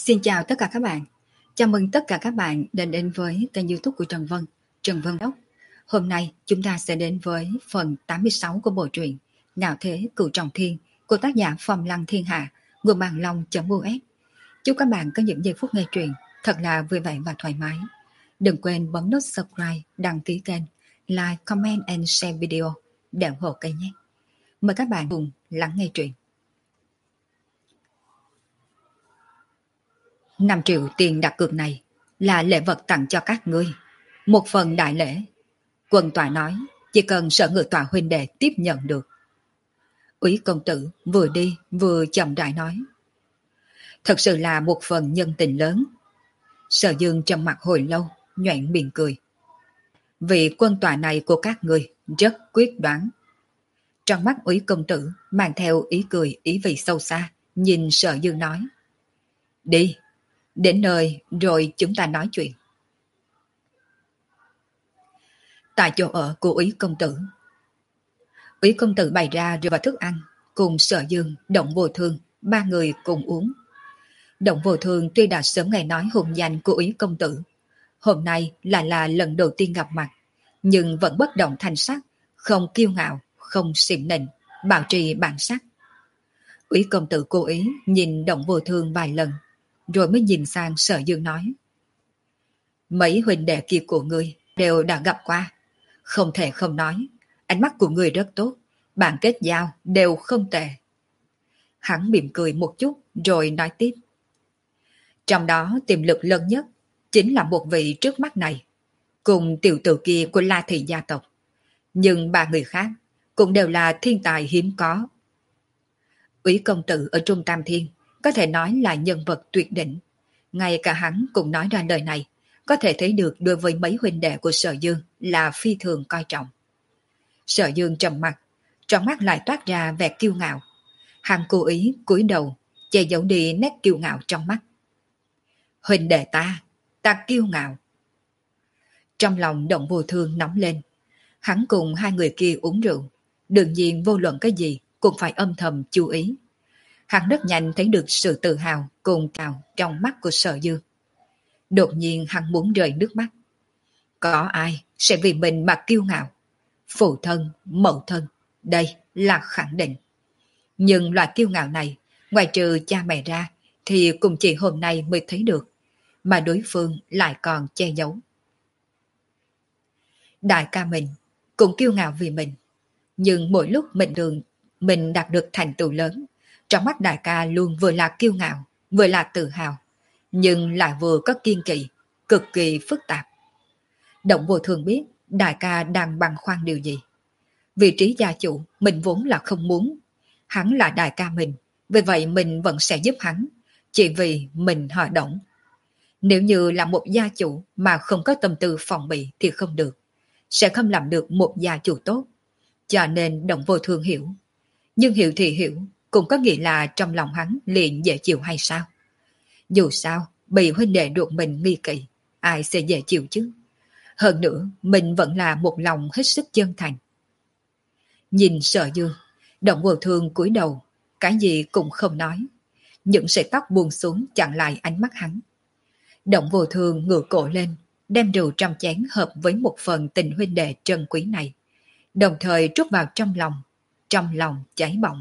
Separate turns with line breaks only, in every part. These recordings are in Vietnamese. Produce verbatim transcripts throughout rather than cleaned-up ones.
Xin chào tất cả các bạn. Chào mừng tất cả các bạn đến đến với kênh YouTube của Trần Vân, Trần Vân Đốc. Hôm nay chúng ta sẽ đến với phần tám mươi sáu của bộ truyện Ngạo Thế Cửu Trọng Thiên của tác giả Phong Lăng Thiên Hạ, nguồn bàn long.us. Chúc các bạn có những giây phút nghe truyện thật là vui vẻ và thoải mái. Đừng quên bấm nút subscribe, đăng ký kênh, like, comment and share video để ủng hộ kênh nhé. Mời các bạn cùng lắng nghe truyện. năm triệu tiền đặt cược này là lễ vật tặng cho các ngươi. Một phần đại lễ. Quân tòa nói chỉ cần Sở Ngự Tòa huynh đệ tiếp nhận được. Úy công tử vừa đi vừa chậm rãi nói. Thật sự là một phần nhân tình lớn. Sở Dương trầm mặt hồi lâu, nhoẻn miệng cười. Vị quân tòa này của các ngươi rất quyết đoán. Trong mắt Úy công tử mang theo ý cười ý vị sâu xa, nhìn Sở Dương nói. Đi. Đến nơi rồi chúng ta nói chuyện. Tại chỗ ở của Úy công tử. Úy công tử bày ra rượu và thức ăn, cùng Sở Dương, Động Vô Thương, ba người cùng uống. Động Vô Thương tuy đã sớm nghe nói hùng danh của Úy công tử, hôm nay lại là lần đầu tiên gặp mặt, nhưng vẫn bất động thanh sắc, không kiêu ngạo, không xỉm nịnh, bảo trì bản sắc. Úy công tử cố ý nhìn Động Vô Thương vài lần, rồi mới nhìn sang Sở Dương nói. Mấy huynh đệ kia của ngươi đều đã gặp qua. Không thể không nói, ánh mắt của ngươi rất tốt, bản kết giao đều không tệ. Hắn mỉm cười một chút rồi nói tiếp. Trong đó tiềm lực lớn nhất chính là một vị trước mắt này, cùng tiểu tử kia của La Thị gia tộc. Nhưng ba người khác cũng đều là thiên tài hiếm có. Úy công tử ở Trung Tam Thiên có thể nói là nhân vật tuyệt đỉnh. Ngay cả hắn cũng nói ra lời này, có thể thấy được đối với mấy huynh đệ của Sở Dương là phi thường coi trọng. Sở Dương trầm mặt, trong mắt lại toát ra vẻ kiêu ngạo. Hắn cố ý cúi đầu, che giấu đi nét kiêu ngạo trong mắt. Huynh đệ ta, ta kiêu ngạo. Trong lòng Động Vô Thương nóng lên. Hắn cùng hai người kia uống rượu, đương nhiên vô luận cái gì cũng phải âm thầm chú ý. Hắn rất nhanh thấy được sự tự hào cùng cào trong mắt của Sở Dương. Đột nhiên hắn muốn rơi nước mắt. Có ai sẽ vì mình mà kiêu ngạo? Phụ thân, mẫu thân, đây là khẳng định. Nhưng loại kiêu ngạo này, ngoài trừ cha mẹ ra, thì cũng chỉ hôm nay mới thấy được, mà đối phương lại còn che giấu. Đại ca mình cũng kiêu ngạo vì mình, nhưng mỗi lúc mình đường mình đạt được thành tựu lớn, trong mắt đại ca luôn vừa là kiêu ngạo, vừa là tự hào, nhưng lại vừa có kiên kỵ, cực kỳ phức tạp. Động Vô Thương biết đại ca đang băn khoăn điều gì. Vị trí gia chủ mình vốn là không muốn. Hắn là đại ca mình, vì vậy mình vẫn sẽ giúp hắn, chỉ vì mình họ Động. Nếu như là một gia chủ mà không có tâm tư phòng bị thì không được, sẽ không làm được một gia chủ tốt. Cho nên Động Vô Thương hiểu. Nhưng hiểu thì hiểu, cũng có nghĩa là trong lòng hắn liền dễ chịu hay sao? Dù sao, bị huynh đệ ruột mình nghi kỵ, ai sẽ dễ chịu chứ? Hơn nữa, mình vẫn là một lòng hết sức chân thành. Nhìn Sở Dương, Động Vô Thương cúi đầu, cái gì cũng không nói. Những sợi tóc buông xuống chặn lại ánh mắt hắn. Động Vô Thương ngửa cổ lên, đem rượu trong chén hợp với một phần tình huynh đệ trân quý này, đồng thời trút vào trong lòng, trong lòng cháy bỏng.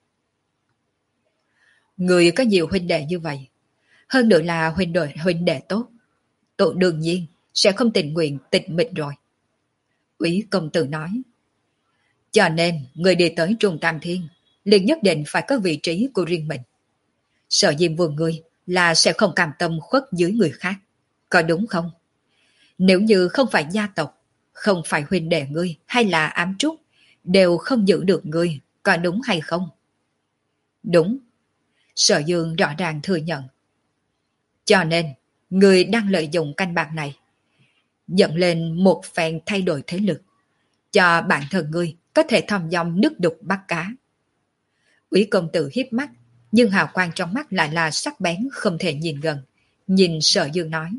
Người có nhiều huynh đệ như vậy, hơn nữa là huynh đệ huynh đệ tốt, tôi đương nhiên sẽ không tình nguyện tịch mịch rồi. Úy công tử nói. Cho nên người đi tới Trung Tam Thiên liền nhất định phải có vị trí của riêng mình. Sở Diêm Vương ngươi là sẽ không cam tâm khuất dưới người khác, có đúng không? Nếu như không phải gia tộc, không phải huynh đệ ngươi hay là ám trúc, đều không giữ được ngươi, có đúng hay không? Đúng. Sở Dương rõ ràng thừa nhận. Cho nên, ngươi đang lợi dụng canh bạc này, dẫn lên một phen thay đổi thế lực, cho bản thân ngươi có thể thăm dòng nước đục bắt cá. Úy công tử hiếp mắt, nhưng hào quang trong mắt lại là sắc bén không thể nhìn gần, nhìn Sở Dương nói.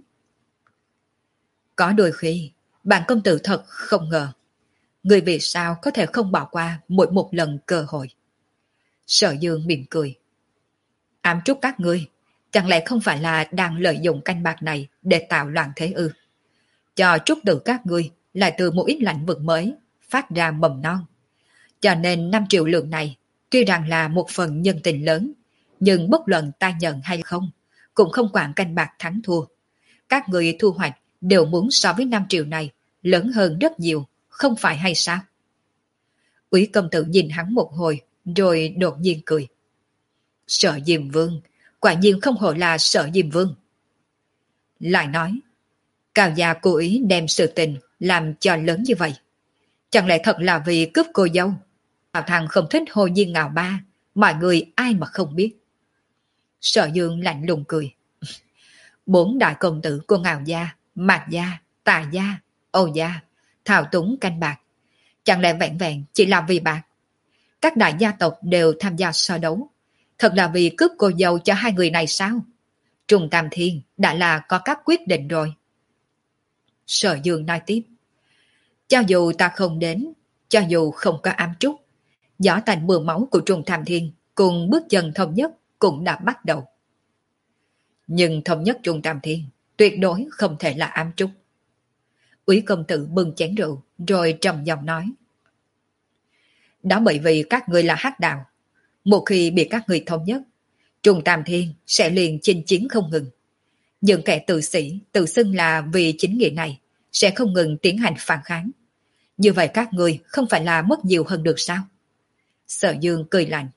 Có đôi khi, bản công tử thật không ngờ, ngươi vì sao có thể không bỏ qua mỗi một lần cơ hội. Sở Dương mỉm cười. Ám trúc các ngươi Chẳng lẽ không phải là đang lợi dụng canh bạc này để tạo loạn thế ư? Cho trúc tự các ngươi lại từ một ít lãnh vực mới phát ra mầm non. Cho nên năm triệu lượng này tuy rằng là một phần nhân tình lớn, nhưng bất luận ta nhận hay không, cũng không quản canh bạc thắng thua. Các người thu hoạch đều muốn so với năm triệu này lớn hơn rất nhiều, không phải hay sao? Úy công tử nhìn hắn một hồi, rồi đột nhiên cười. Sợ Diêm Vương, quả nhiên không hổ là Sợ Diêm Vương. Lại nói, Cao gia cố ý đem sự tình làm cho lớn như vậy. Chẳng lẽ thật là vì cướp cô dâu? Tào Thăng không thích Hồ Nhiên Ngạo Ba, mọi người ai mà không biết. Sở Dương lạnh lùng cười. Bốn đại công tử của Ngạo gia, Mạc gia, Tà gia, Âu gia, thao túng canh bạc. Chẳng lẽ vẹn vẹn chỉ là vì bạc? Các đại gia tộc đều tham gia so đấu. Thật là vì cướp cô dâu cho hai người này sao? Trùng Tam Thiên đã là có các quyết định rồi. Sở Dương nói tiếp. Cho dù ta không đến, cho dù không có ám trúc, gió tành mưa máu của Trùng Tam Thiên cùng bước chân thống nhất cũng đã bắt đầu. Nhưng thống nhất Trùng Tam Thiên tuyệt đối không thể là ám trúc. Úy công tử bưng chén rượu rồi trầm giọng nói. Đó bởi vì các người là hắc đạo. Một khi bị các người thống nhất, Trùng Tam Thiên sẽ liền chinh chiến không ngừng. Những kẻ tự sĩ tự xưng là vì chính nghĩa này sẽ không ngừng tiến hành phản kháng. Như vậy các người không phải là mất nhiều hơn được sao? Sở Dương cười lạnh.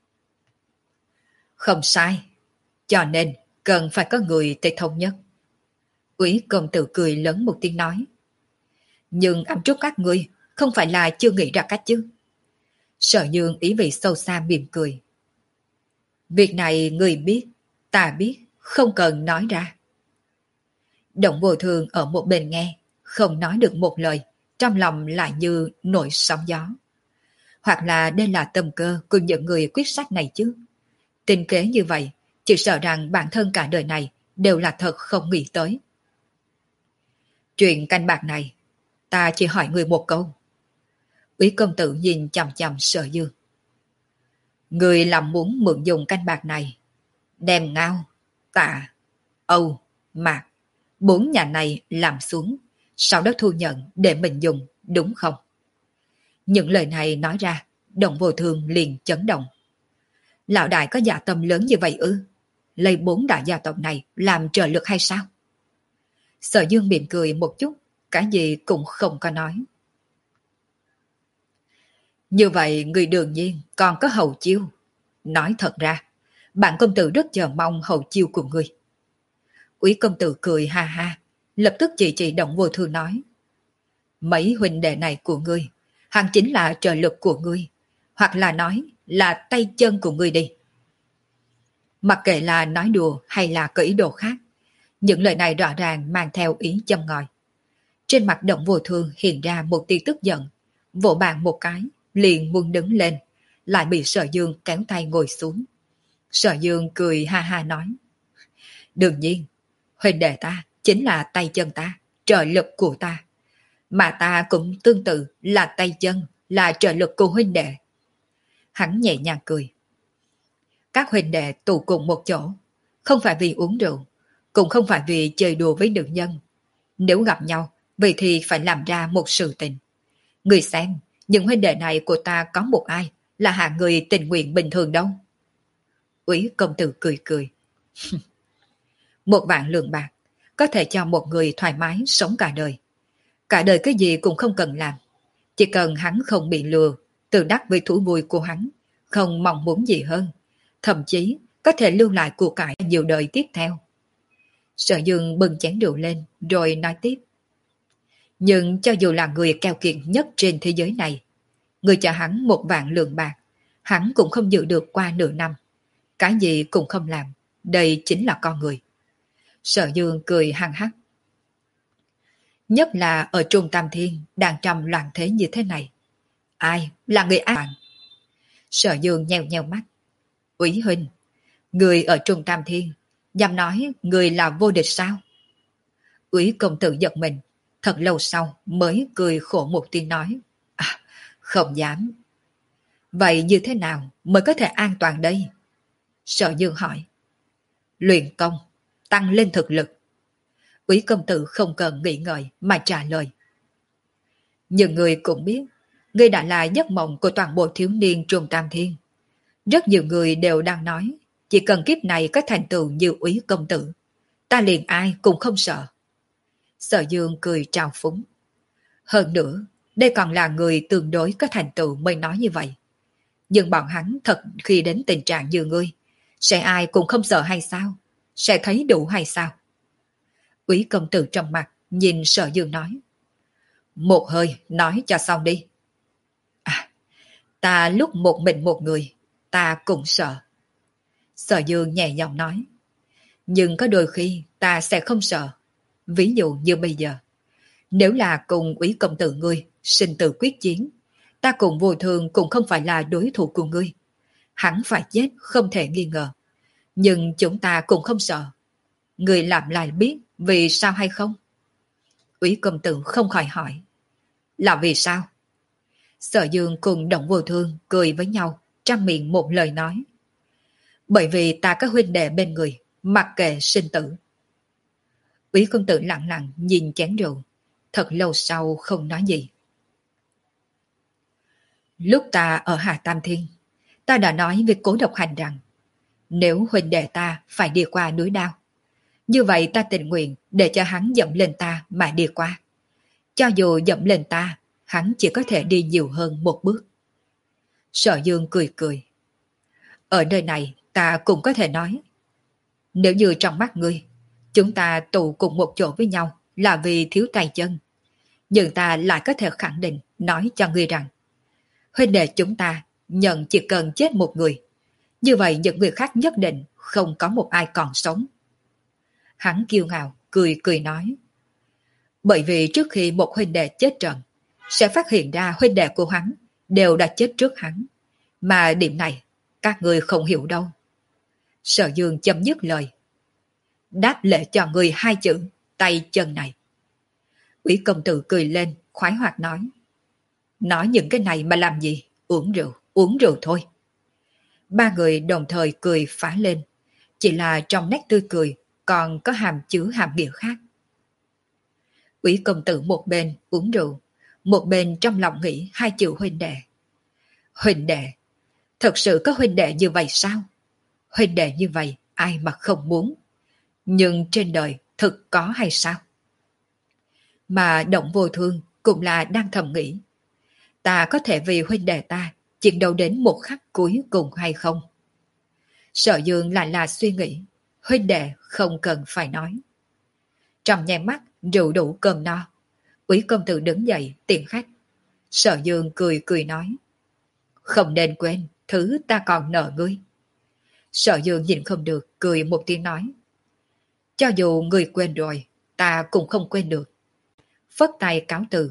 Không sai. Cho nên cần phải có người tới thống nhất. Úy công tử cười lớn một tiếng nói. Nhưng ám trúc các ngươi không phải là chưa nghĩ ra cách chứ? Sở Dương ý vị sâu xa mỉm cười. Việc này người biết, ta biết, không cần nói ra. Động Vô Thường ở một bên nghe, không nói được một lời, trong lòng lại như nổi sóng gió. Hoặc là đây là tâm cơ của những người quyết sách này chứ. Tình kế như vậy, chỉ sợ rằng bản thân cả đời này đều là thật không nghĩ tới. Chuyện canh bạc này, ta chỉ hỏi người một câu. Úy công tử nhìn chằm chằm Sở Dương. Người làm muốn mượn dùng canh bạc này, đem Ngao, Tạ, Âu, Mạc, bốn nhà này làm xuống, sau đó thu nhận để mình dùng, đúng không? Những lời này nói ra, Động Vô Thường liền chấn động. Lão đại có dạ tâm lớn như vậy ư? Lấy bốn đại gia tộc này làm trợ lực hay sao? Sở Dương mỉm cười một chút, cái gì cũng không có nói. Như vậy người đương nhiên còn có hậu chiêu. Nói thật ra, bạn công tử rất chờ mong hậu chiêu của người. Úy công tử cười ha ha, lập tức chỉ chỉ Động Vô Thường nói. Mấy huynh đệ này của ngươi, hắn chính là trợ lực của ngươi, hoặc là nói là tay chân của ngươi đi. Mặc kệ là nói đùa hay là có ý đồ khác, những lời này rõ ràng mang theo ý châm ngòi. Trên mặt Động Vô Thường hiện ra một tia tức giận, vỗ bàn một cái, liền muốn đứng lên, lại bị Sở Dương kéo tay ngồi xuống. Sở Dương cười ha ha nói. Đương nhiên, huynh đệ ta chính là tay chân ta, trợ lực của ta. Mà ta cũng tương tự là tay chân, là trợ lực của huynh đệ. Hắn nhẹ nhàng cười. Các huynh đệ tụ cùng một chỗ, không phải vì uống rượu, cũng không phải vì chơi đùa với nữ nhân. Nếu gặp nhau, vậy thì phải làm ra một sự tình. Người xem, những huynh đệ này của ta có một ai là hạng người tình nguyện bình thường đâu. Úy công tử cười cười. Một vạn lượng bạc có thể cho một người thoải mái sống cả đời. Cả đời cái gì cũng không cần làm. Chỉ cần hắn không bị lừa, tự đắc với thú vui của hắn, không mong muốn gì hơn. Thậm chí có thể lưu lại của cải nhiều đời tiếp theo. Sở Dương bưng chén rượu lên rồi nói tiếp. Nhưng cho dù là người keo kiệt nhất trên thế giới này, người cho hắn một vạn lượng bạc, hắn cũng không giữ được qua nửa năm. Cái gì cũng không làm, đây chính là con người. Sở Dương cười hăng hắc. Nhất là ở Trung Tam Thiên đang trong loạn thế như thế này. Ai là người ác bạn? Sở Dương nheo nheo mắt. Úy huynh, người ở Trung Tam Thiên, dám nói người là vô địch sao? Úy công tử giật mình, thật lâu sau mới cười khổ một tiếng nói. À, không dám. Vậy như thế nào mới có thể an toàn đây? Sở Dương hỏi. Luyện công, tăng lên thực lực. Úy công tử không cần nghĩ ngợi mà trả lời. Nhưng người cũng biết, ngươi đã là giấc mộng của toàn bộ thiếu niên Trung Tam Thiên. Rất nhiều người đều đang nói, chỉ cần kiếp này có thành tựu như Úy công tử, ta liền ai cũng không sợ. Sở Dương cười trào phúng. Hơn nữa, đây còn là người tương đối có thành tựu mới nói như vậy. Nhưng bọn hắn thật khi đến tình trạng như ngươi, sẽ ai cũng không sợ hay sao? Sẽ thấy đủ hay sao? Úy công tử trong mặt nhìn Sở Dương nói. Một hơi nói cho xong đi. À, ta lúc một mình một người, ta cũng sợ. Sở Dương nhẹ giọng nói. Nhưng có đôi khi ta sẽ không sợ. Ví dụ như bây giờ, nếu là cùng Úy công tử ngươi sinh tử quyết chiến, ta cùng Vô Thường cũng không phải là đối thủ của ngươi. Hắn phải chết không thể nghi ngờ. Nhưng chúng ta cũng không sợ. Ngươi làm lại biết vì sao hay không? Úy công tử không khỏi hỏi. Là vì sao? Sở Dương cùng Động Vô Thương cười với nhau, trang miệng một lời nói. Bởi vì ta có huynh đệ bên người, mặc kệ sinh tử. Úy công tử lặng lặng nhìn chén rượu, thật lâu sau không nói gì. Lúc ta ở Hà Tam Thiên, ta đã nói với Cố Độc Hành rằng, nếu huynh đệ ta phải đi qua núi Đao, như vậy ta tình nguyện để cho hắn dẫm lên ta mà đi qua. Cho dù dẫm lên ta, hắn chỉ có thể đi nhiều hơn một bước. Sở Dương cười cười. Ở nơi này ta cũng có thể nói, nếu như trong mắt ngươi, chúng ta tụ cùng một chỗ với nhau là vì thiếu tay chân, nhưng ta lại có thể khẳng định nói cho ngươi rằng, huynh đệ chúng ta nhận chỉ cần chết một người, như vậy những người khác nhất định không có một ai còn sống. Hắn kiêu ngạo, cười cười nói. Bởi vì trước khi một huynh đệ chết trận, sẽ phát hiện ra huynh đệ của hắn đều đã chết trước hắn. Mà điểm này, các người không hiểu đâu. Sở Dương chấm dứt lời. Đáp lễ cho người hai chữ, tay chân này. Úy công tử cười lên, khoái hoạt nói. Nói những cái này mà làm gì? Uống rượu, uống rượu thôi. Ba người đồng thời cười phá lên. Chỉ là trong nét tươi cười còn có hàm chứa hàm nghĩa khác. Úy công tử một bên uống rượu, một bên trong lòng nghĩ hai chữ huynh đệ. Huynh đệ, thật sự có huynh đệ như vậy sao? Huynh đệ như vậy ai mà không muốn. Nhưng trên đời thực có hay sao? Mà Động Vô Thương cũng là đang thầm nghĩ. Ta có thể vì huynh đệ ta chiến đấu đến một khắc cuối cùng hay không? Sở Dương lại là suy nghĩ. Huynh đệ không cần phải nói. Trong nháy mắt rượu đủ cơm no, Úy công tử đứng dậy tiễn khách. Sở Dương cười cười nói. Không nên quên thứ ta còn nợ ngươi. Sở Dương nhìn không được, cười một tiếng nói. Cho dù ngươi quên rồi, ta cũng không quên được. Phất tay cáo từ.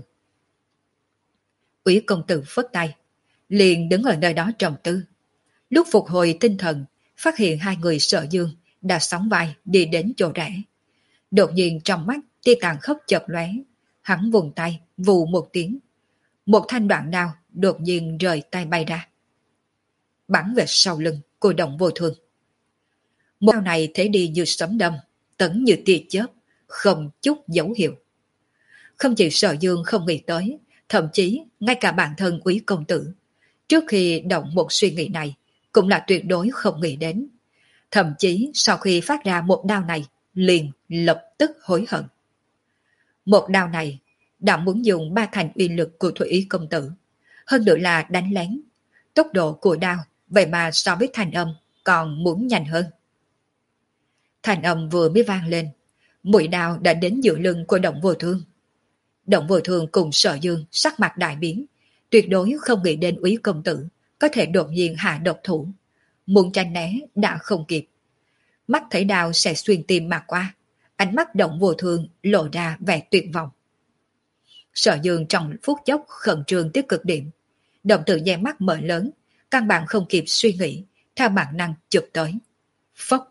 Úy công tử phất tay, liền đứng ở nơi đó trầm tư. Lúc phục hồi tinh thần, phát hiện hai người Sở Dương đã sóng vai đi đến chỗ rẽ. Đột nhiên trong mắt tia tàn khốc chợt lóe, hắn vùng tay, vù một tiếng. Một thanh đoạn đao đột nhiên rời tay bay ra, bắn về sau lưng của Động Vô Thương. Một đao này thế đi như sấm đâm, tấn như tia chớp, không chút dấu hiệu. Không chỉ Sở Dương không nghĩ tới, thậm chí ngay cả bản thân Úy công tử, trước khi động một suy nghĩ này, cũng là tuyệt đối không nghĩ đến. Thậm chí sau khi phát ra một đao này, liền lập tức hối hận. Một đao này đã muốn dùng ba thành uy lực của Thủy Ý công tử, hơn nữa là đánh lén. Tốc độ của đao vậy mà so với thanh âm còn muốn nhanh hơn. Thanh âm vừa mới vang lên, mũi đao đã đến giữa lưng của Động Vô Thương. Động Vô Thương cùng Sở Dương sắc mặt đại biến, tuyệt đối không nghĩ đến Úy công tử có thể đột nhiên hạ độc thủ. Muốn tránh né đã không kịp. Mắt thấy đao sẽ xuyên tim mà qua, ánh mắt Động Vô Thương lộ ra vẻ tuyệt vọng. Sở Dương trong phút chốc khẩn trương tới cực điểm, đồng tử nháy mắt mở lớn, căn bản không kịp suy nghĩ, theo bản năng chụp tới. Phốc.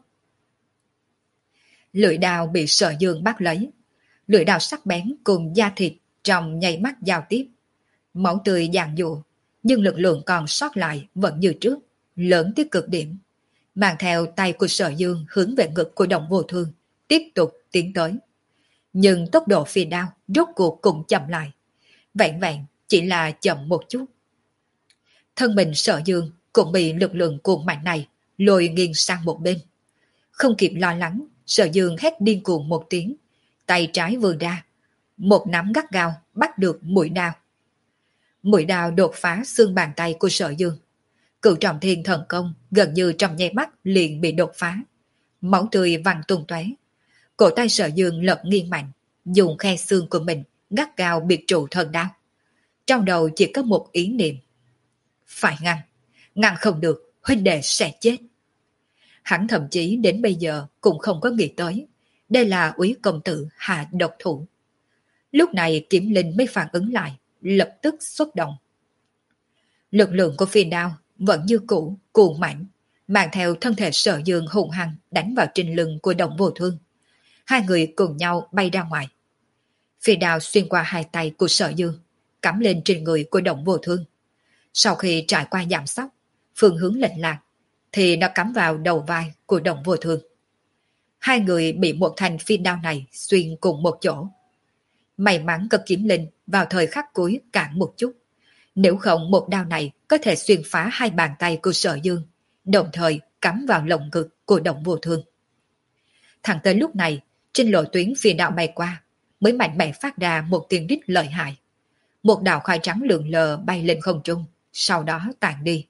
Lưỡi đao bị Sở Dương bắt lấy, lưỡi đao sắc bén cùng da thịt trong nháy mắt giao tiếp. Máu tươi giàn giụa, nhưng lực lượng còn sót lại vẫn như trước, lớn tới cực điểm. mang theo tay của Sở Dương hướng về ngực của Động Vô Thương, tiếp tục tiến tới. Nhưng tốc độ phi đao rốt cuộc cũng chậm lại, vẹn vẹn chỉ là chậm một chút. Thân mình Sở Dương cũng bị lực lượng cuồng mạnh này lôi nghiêng sang một bên. Không kịp lo lắng, Sở Dương hét điên cuồng một tiếng, tay trái vươn ra, một nắm gắt gao bắt được mũi đao. Mũi đao đột phá xương bàn tay của Sở Dương. Cửu Trọng Thiên thần công gần như trong nháy mắt liền bị đột phá. Máu tươi văng tung tóe. Cổ tay Sở Dương lật nghiêng mạnh, dùng khe xương của mình gắt gao biệt trụ thần đao. Trong đầu chỉ có một ý niệm: phải ngăn, ngăn không được, huynh đệ sẽ chết. Hắn thậm chí đến bây giờ cũng không có nghĩ tới đây là Úy công tử hạ độc thủ. Lúc này Kiếm Linh mới phản ứng lại, lập tức xuất động. Lực lượng của phi đao vẫn như cũ, cuồng mạnh, mang theo thân thể Sở Dương hùng hăng đánh vào trên lưng của Động Vô Thương. Hai người cùng nhau bay ra ngoài. Phi đao xuyên qua hai tay của Sở Dương, cắm lên trên người của Động Vô Thương. Sau khi trải qua giảm sóc, phương hướng lệch lạc, thì nó cắm vào đầu vai của Động Vô Thương. Hai người bị một thanh phi đao này xuyên cùng một chỗ. May mắn có Kiếm Linh vào thời khắc cuối cản một chút. Nếu không một đao này có thể xuyên phá hai bàn tay của Sở Dương, đồng thời cắm vào lồng ngực của Động Vô Thương. Thẳng tới lúc này, trên lộ tuyến phi đao bay qua, mới mạnh mẽ phát ra một tiếng rít lợi hại. Một đạo khói trắng lượn lờ bay lên không trung, sau đó tàn đi.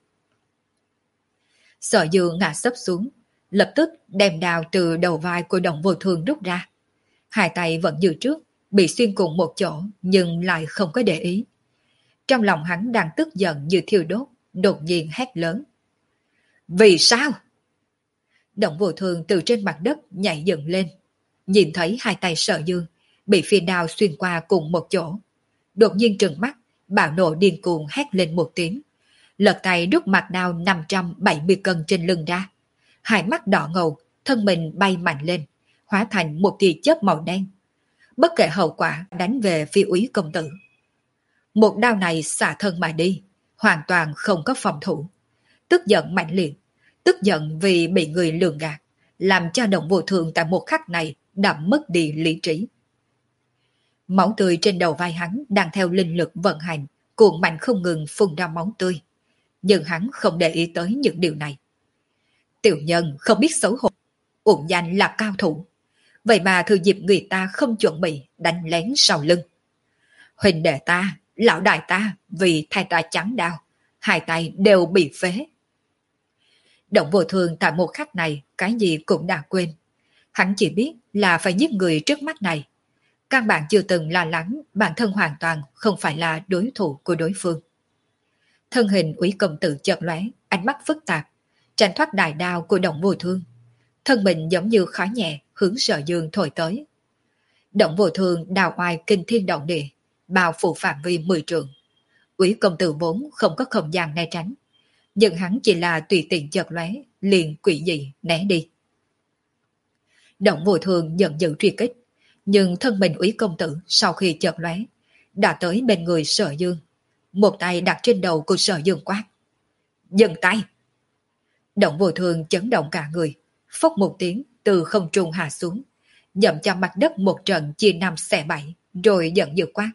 Sở Dương ngã sấp xuống, lập tức đem đao từ đầu vai của Động Vô Thương rút ra. Hai tay vẫn như trước, bị xuyên cùng một chỗ nhưng lại không có để ý. Trong lòng hắn đang tức giận như thiêu đốt, đột nhiên hét lớn: vì sao? Động Vô Thương từ trên mặt đất nhảy dựng lên, nhìn thấy hai tay Sở Dương bị phi đao xuyên qua cùng một chỗ. Đột nhiên trừng mắt, bạo nộ điên cuồng hét lên một tiếng, lật tay rút mặt đao năm trăm bảy mươi cân trên lưng ra. Hai mắt đỏ ngầu, thân mình bay mạnh lên, hóa thành một tia chớp màu đen. Bất kể hậu quả đánh về phía Úy công tử. Một đao này xả thân mà đi, hoàn toàn không có phòng thủ. Tức giận mạnh liệt, tức giận vì bị người lường gạt, làm cho Động Vô Thương tại một khắc này đã mất đi lý trí. Máu tươi trên đầu vai hắn đang theo linh lực vận hành, cuộn mạnh không ngừng phun ra máu tươi. Nhưng hắn không để ý tới những điều này. Tiểu nhân không biết xấu hổ, uổng danh là cao thủ. Vậy mà thừa dịp người ta không chuẩn bị đánh lén sau lưng. Huynh đệ ta, lão đại ta vì thay ta trắng đao, hai tay đều bị phế. Động Vô Thương tại một khắc này cái gì cũng đã quên. Hắn chỉ biết là phải giết người trước mắt này. Căn bản chưa từng lo lắng bản thân hoàn toàn không phải là đối thủ của đối phương. Thân hình Úy công tử chợt lóe, ánh mắt phức tạp, tránh thoát đại đao của Động Vô Thương. Thân mình giống như khói nhẹ hướng Sở Dương thổi tới. Động Vô Thương đào oai kinh thiên động địa, bao phủ phạm vi mười trượng. Úy công tử vốn không có không gian né tránh, nhưng hắn chỉ là tùy tiện chợt lóe, liền quỷ dị né đi. Động Vô Thương giận dữ truy kích, nhưng thân mình Úy công tử sau khi chợt lóe đã tới bên người Sở Dương, một tay đặt trên đầu của Sở Dương quát: dừng tay! Động Vô Thương chấn động cả người, phốc một tiếng từ không trung hạ xuống, dậm cho mặt đất một trận chia năm xẻ bảy, rồi giận dữ quát: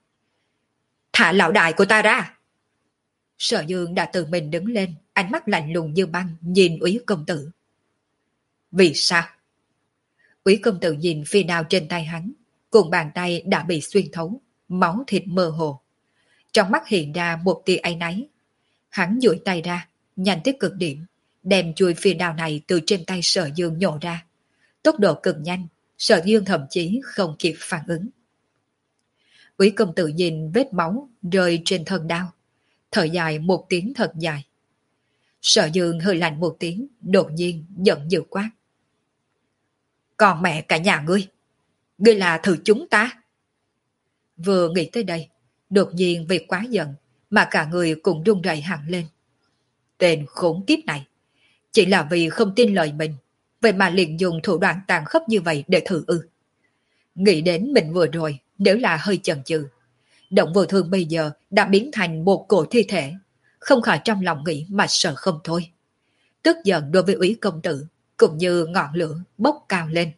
thả lão đại của ta ra! Sở Dương đã tự mình đứng lên, ánh mắt lạnh lùng như băng nhìn Úy công tử. Vì sao? Úy công tử nhìn phi đao trên tay hắn, cùng bàn tay đã bị xuyên thấu, máu thịt mơ hồ. Trong mắt hiện ra một tia áy náy. Hắn duỗi tay ra, nhanh tới cực điểm, đem chuôi phi đao này từ trên tay Sở Dương nhổ ra. Tốc độ cực nhanh, Sở Dương thậm chí không kịp phản ứng. Úy công tử nhìn vết máu rơi trên thân đao, thở dài một tiếng thật dài. Sở Dương hơi lạnh một tiếng, đột nhiên giận dữ quát: còn mẹ cả nhà ngươi, ngươi là thử chúng ta. Vừa nghĩ tới đây, đột nhiên vì quá giận mà cả người cũng run rẩy hẳn lên. Tên khốn kiếp này, chỉ là vì không tin lời mình, vậy mà liền dùng thủ đoạn tàn khốc như vậy để thử ư. Nghĩ đến mình vừa rồi, nếu là hơi chần chừ, Động Vô Thương bây giờ đã biến thành một cổ thi thể, không khỏi trong lòng nghĩ mà sợ không thôi. tức giận đối với Úy công tử, cũng như ngọn lửa bốc cao lên.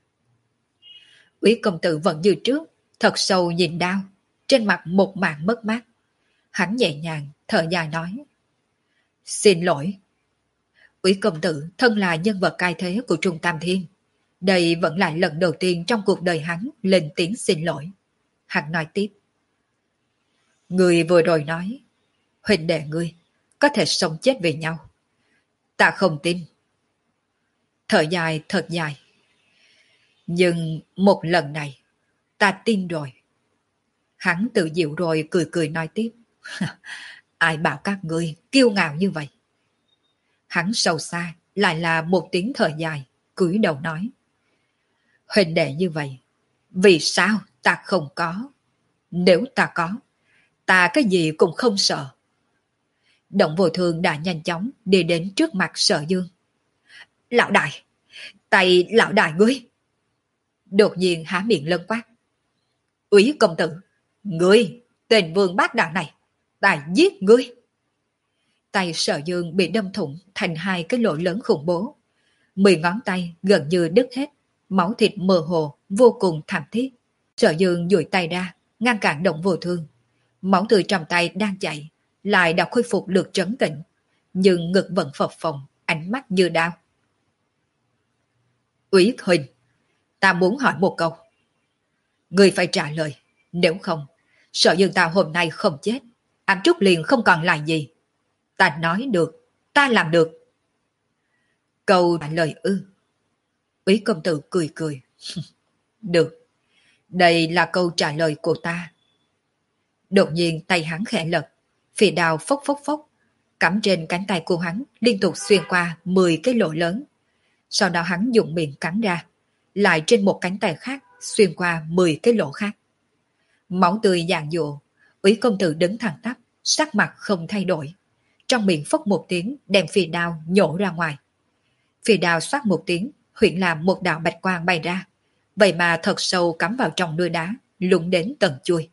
Úy công tử vẫn như trước, thật sâu nhìn đao, trên mặt một mảng mất mát. Hắn nhẹ nhàng, thở dài nói. Xin lỗi. Úy công tử thân là nhân vật cai thế của Trung Tam Thiên. Đây vẫn là lần đầu tiên trong cuộc đời hắn lên tiếng xin lỗi. Hắn nói tiếp. Người vừa rồi nói, huynh đệ ngươi có thể sống chết vì nhau. Ta không tin. Thở dài thật dài. Nhưng một lần này, ta tin rồi. Hắn tự dịu rồi cười cười nói tiếp. Ai bảo các ngươi kiêu ngạo như vậy? Hắn sâu xa lại là một tiếng thở dài, cúi đầu nói. Huynh đệ như vậy, vì sao ta không có? Nếu ta có, ta cái gì cũng không sợ. Động Vô Thương đã nhanh chóng đi đến trước mặt Sở Dương. Lão đại, tay lão đại ngươi. Đột nhiên há miệng lân quát. Úy công tử, ngươi, tên vương bát đạo này, ta giết ngươi. Tay Sở Dương bị đâm thủng thành hai cái lỗ lớn khủng bố. Mười ngón tay gần như đứt hết, máu thịt mơ hồ, vô cùng thảm thiết. Sở Dương duỗi tay ra, ngăn cản Động Vô Thương. Máu tươi trong tay đang chảy, lại đã khôi phục được trấn tĩnh, nhưng ngực vẫn phập phồng, ánh mắt như đao. Úy huynh, ta muốn hỏi một câu. Ngươi phải trả lời, nếu không, Sở Dương ta hôm nay không chết, anh Trúc liền không còn lại gì. Ta nói được, ta làm được. Câu trả lời ư? Úy công tử cười cười. Được, đây là câu trả lời của ta. Đột nhiên tay hắn khẽ lật, phì đao phốc phốc phốc, cắm trên cánh tay của hắn liên tục xuyên qua mười cái lỗ lớn. Sau đó hắn dùng miệng cắn ra, lại trên một cánh tay khác xuyên qua mười cái lỗ khác. Máu tươi dàn dụa, Úy công tử đứng thẳng tắp, sắc mặt không thay đổi. Trong miệng phốc một tiếng đem phì đao nhổ ra ngoài. Phì đao xoát một tiếng, huyễn làm một đạo bạch quang bay ra, vậy mà thật sâu cắm vào trong núi đá, lũng đến tận chui.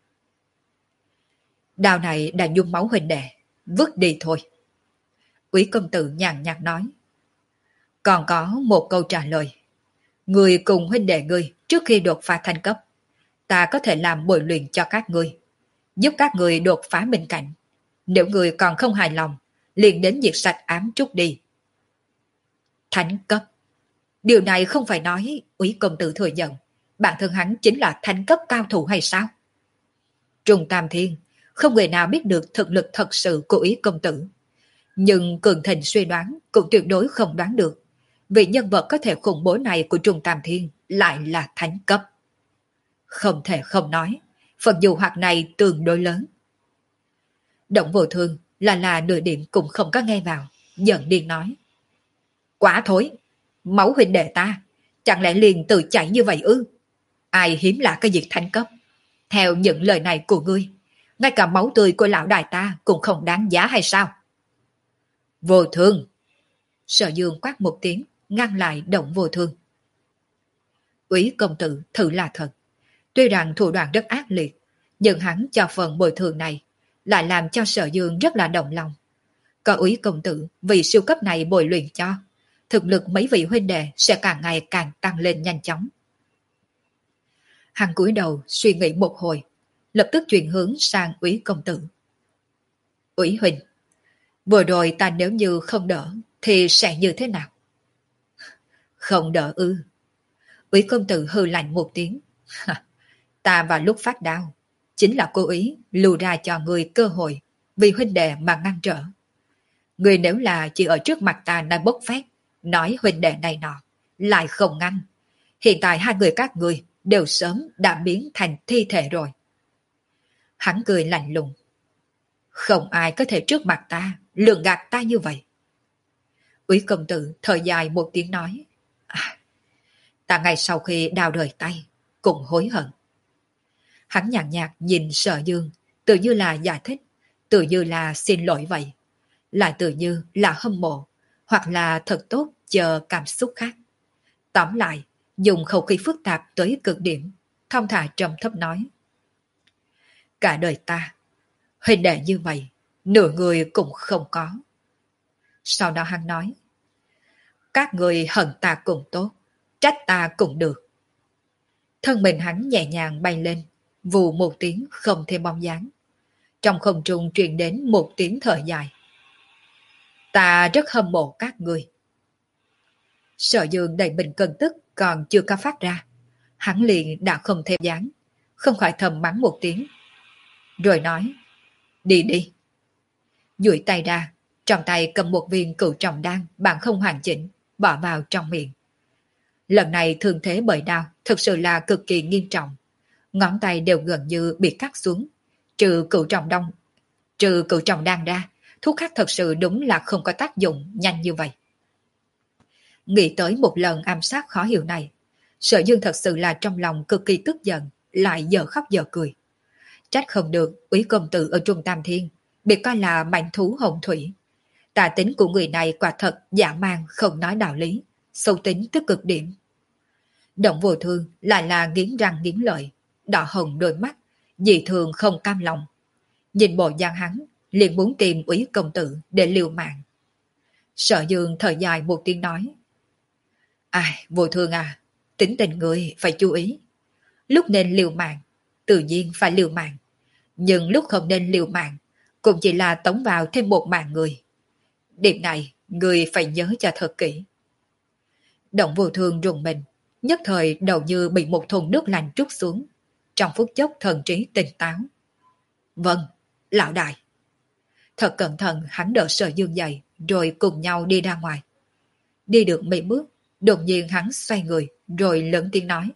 Đao này đã nhuốm máu huynh đệ, vứt đi thôi. Úy công tử nhàn nhạt nói. Còn có một câu trả lời. Người cùng huynh đệ ngươi trước khi đột phá thành cấp, ta có thể làm bồi luyện cho các ngươi, giúp các ngươi đột phá bên cạnh. Nếu người còn không hài lòng, liền đến diệt sạch ám trúc đi. Thánh cấp. Điều này không phải nói Úy công tử thừa nhận bản thân hắn chính là thánh cấp cao thủ hay sao? Trung Tam Thiên không người nào biết được thực lực thật sự của Úy công tử. Nhưng Cường Thịnh suy đoán cũng tuyệt đối không đoán được. Vì nhân vật có thể khủng bố này của Trung Tam Thiên lại là thánh cấp. Không thể không nói, phần dụ hoặc này tương đối lớn. Động Vô Thương là là nửa điểm cũng không có nghe vào, giận điên nói. Quá thối, máu huynh đệ ta, chẳng lẽ liền tự chảy như vậy ư? Ai hiếm lạ cái việc thánh cấp? Theo những lời này của ngươi, ngay cả máu tươi của lão đại ta cũng không đáng giá hay sao? Vô Thương! Sở Dương quát một tiếng, ngăn lại Động Vô Thương. Úy công tử thử là thật. Tuy rằng thủ đoạn rất ác liệt, nhưng hắn cho phần bồi thường này lại làm cho Sở Dương rất là động lòng. Có Úy công tử vì siêu cấp này bồi luyện cho, thực lực mấy vị huynh đệ sẽ càng ngày càng tăng lên nhanh chóng. Hắn cúi đầu suy nghĩ một hồi, lập tức chuyển hướng sang Úy công tử. Úy huynh, vừa rồi ta nếu như không đỡ thì sẽ như thế nào? Không đỡ ư? Úy công tử hừ lạnh một tiếng. Ta vào lúc phát đau chính là cố ý lưu ra cho người cơ hội vì huynh đệ mà ngăn trở. Người nếu là chỉ ở trước mặt ta đang bốc phét, nói huynh đệ này nọ, lại không ngăn. Hiện tại hai người các người đều sớm đã biến thành thi thể rồi. Hắn cười lạnh lùng. Không ai có thể trước mặt ta lường gạt ta như vậy. Úy công tử thở dài một tiếng nói. À, ta ngày sau khi đào rời tay cũng hối hận. Hắn nhàn nhạt nhìn Sở Dương, tự như là giải thích, tự như là xin lỗi vậy, lại tự như là hâm mộ, hoặc là thật tốt chờ cảm xúc khác. Tóm lại, dùng khẩu khí phức tạp tới cực điểm, thong thả trầm thấp nói. Cả đời ta, huynh đệ như vậy, nửa người cũng không có. Sau đó hắn nói, các người hận ta cũng tốt, trách ta cũng được. Thân mình hắn nhẹ nhàng bay lên, vù một tiếng không thêm bóng dáng. Trong không trung truyền đến một tiếng thở dài. Ta rất hâm mộ các người. Sở Dương đầy mình cơn tức còn chưa có phát ra. Hắn liền đã không thêm dáng, không khỏi thầm mắng một tiếng. Rồi nói, đi đi. Duỗi tay ra, trong tay cầm một viên cửu trọng đan bạn không hoàn chỉnh, bỏ vào trong miệng. Lần này thương thế bởi đau thực sự là cực kỳ nghiêm trọng. Ngón tay đều gần như bị cắt xuống. Trừ cửu trọng đông, trừ cửu trọng đan ra, thuốc khác thật sự đúng là không có tác dụng nhanh như vậy. Nghĩ tới một lần ám sát khó hiểu này, Sở Dương thật sự là trong lòng cực kỳ tức giận, lại giờ khóc giờ cười. Trách không được Úy công tử ở Trung Tam Thiên bị coi là mãnh thú hồng thủy. Tà tính của người này quả thật dã man không nói đạo lý, sâu tính tới cực điểm. Động Vô Thương lại là nghiến răng nghiến lợi, đỏ hồng đôi mắt, dị thường không cam lòng. Nhìn bộ dáng hắn, liền muốn tìm Úy công tử để liều mạng. Sở Dương thở dài một tiếng nói, ai, Vô Thương à, tính tình người phải chú ý. Lúc nên liều mạng, tự nhiên phải liều mạng. Nhưng lúc không nên liều mạng, cũng chỉ là tống vào thêm một mạng người. Điểm này, người phải nhớ cho thật kỹ. Động Vô Thương rùng mình, nhất thời đầu như bị một thùng nước lạnh trút xuống. Trong phút chốc thần trí tỉnh táo. Vâng, lão đại. Thật cẩn thận hắn đỡ Sở Dương dậy, rồi cùng nhau đi ra ngoài. Đi được mấy bước, đột nhiên hắn xoay người, rồi lớn tiếng nói.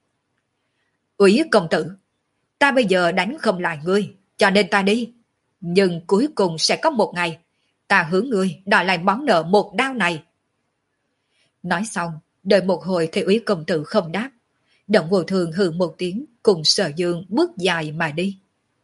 Úy công tử, ta bây giờ đánh không lại ngươi, cho nên ta đi. Nhưng cuối cùng sẽ có một ngày, ta hướng ngươi đòi lại món nợ một đao này. Nói xong, đợi một hồi thấy Úy công tử không đáp. Động Vô Thương hừ một tiếng, cùng Sở Dương bước dài mà đi.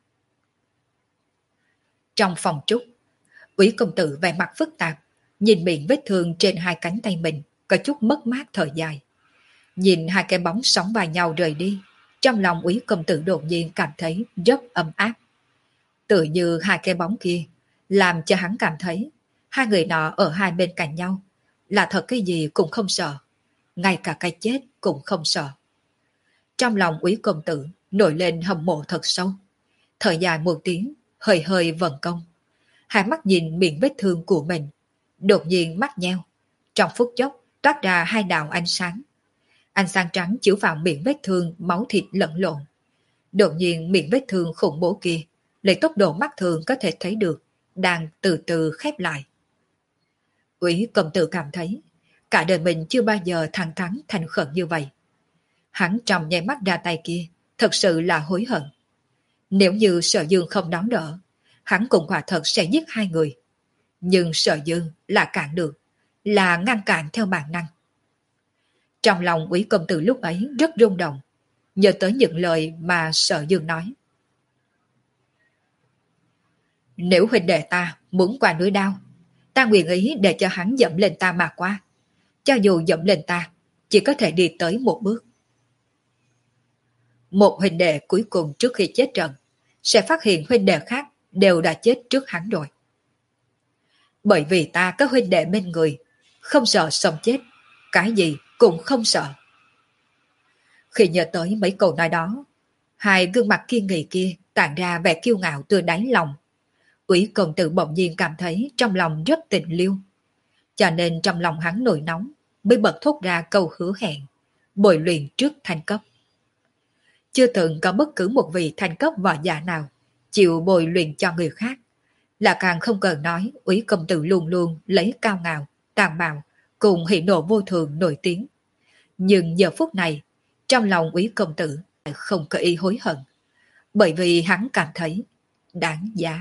Trong phòng trúc, Úy công tử vẻ mặt phức tạp, nhìn miệng vết thương trên hai cánh tay mình, có chút mất mát thở dài. Nhìn hai cái bóng sóng vai nhau rời đi, trong lòng Úy công tử đột nhiên cảm thấy rất ấm áp. Tự như hai cái bóng kia, làm cho hắn cảm thấy hai người nọ ở hai bên cạnh nhau, là thật cái gì cũng không sợ, ngay cả cái chết cũng không sợ. Trong lòng Úy công tử nổi lên hâm mộ thật sâu, thở dài một tiếng, hơi hơi vận công. Hai mắt nhìn miệng vết thương của mình, đột nhiên mắt nheo, trong phút chốc toát ra hai đạo ánh sáng. Ánh sáng trắng chiếu vào miệng vết thương, máu thịt lẫn lộn. Đột nhiên miệng vết thương khủng bố kia, lấy tốc độ mắt thường có thể thấy được, đang từ từ khép lại. Úy công tử cảm thấy, cả đời mình chưa bao giờ thẳng thắn thành khẩn như vậy. Hắn trong nháy mắt ra tay kia, thật sự là hối hận. Nếu như Sở Dương không đón đỡ, hắn cũng quả thật sẽ giết hai người. Nhưng Sở Dương là cản được, là ngăn cản theo bản năng. Trong lòng Úy công tử lúc ấy rất rung động, nhớ tới những lời mà Sở Dương nói. Nếu huynh đệ ta muốn qua núi đao, ta nguyện ý để cho hắn dẫm lên ta mà qua. Cho dù dẫm lên ta, chỉ có thể đi tới một bước. Một huynh đệ cuối cùng trước khi chết trận, sẽ phát hiện huynh đệ khác đều đã chết trước hắn rồi. Bởi vì ta có huynh đệ bên người, không sợ sống chết, cái gì cũng không sợ. Khi nhớ tới mấy câu nói đó, hai gương mặt kiên nghị kia tản ra vẻ kiêu ngạo từ đáy lòng. Úy công tử bỗng nhiên cảm thấy trong lòng rất tình liêu. Cho nên trong lòng hắn nổi nóng, mới bật thốt ra câu hứa hẹn, bồi luyện trước thanh cấp. Chưa từng có bất cứ một vị thanh cấp võ giả nào chịu bồi luyện cho người khác. Là càng không cần nói Úy công tử luôn luôn lấy cao ngạo, tàn bạo, cùng hỉ nộ vô thường nổi tiếng. Nhưng giờ phút này, trong lòng Úy công tử không có ý hối hận, bởi vì hắn cảm thấy đáng giá.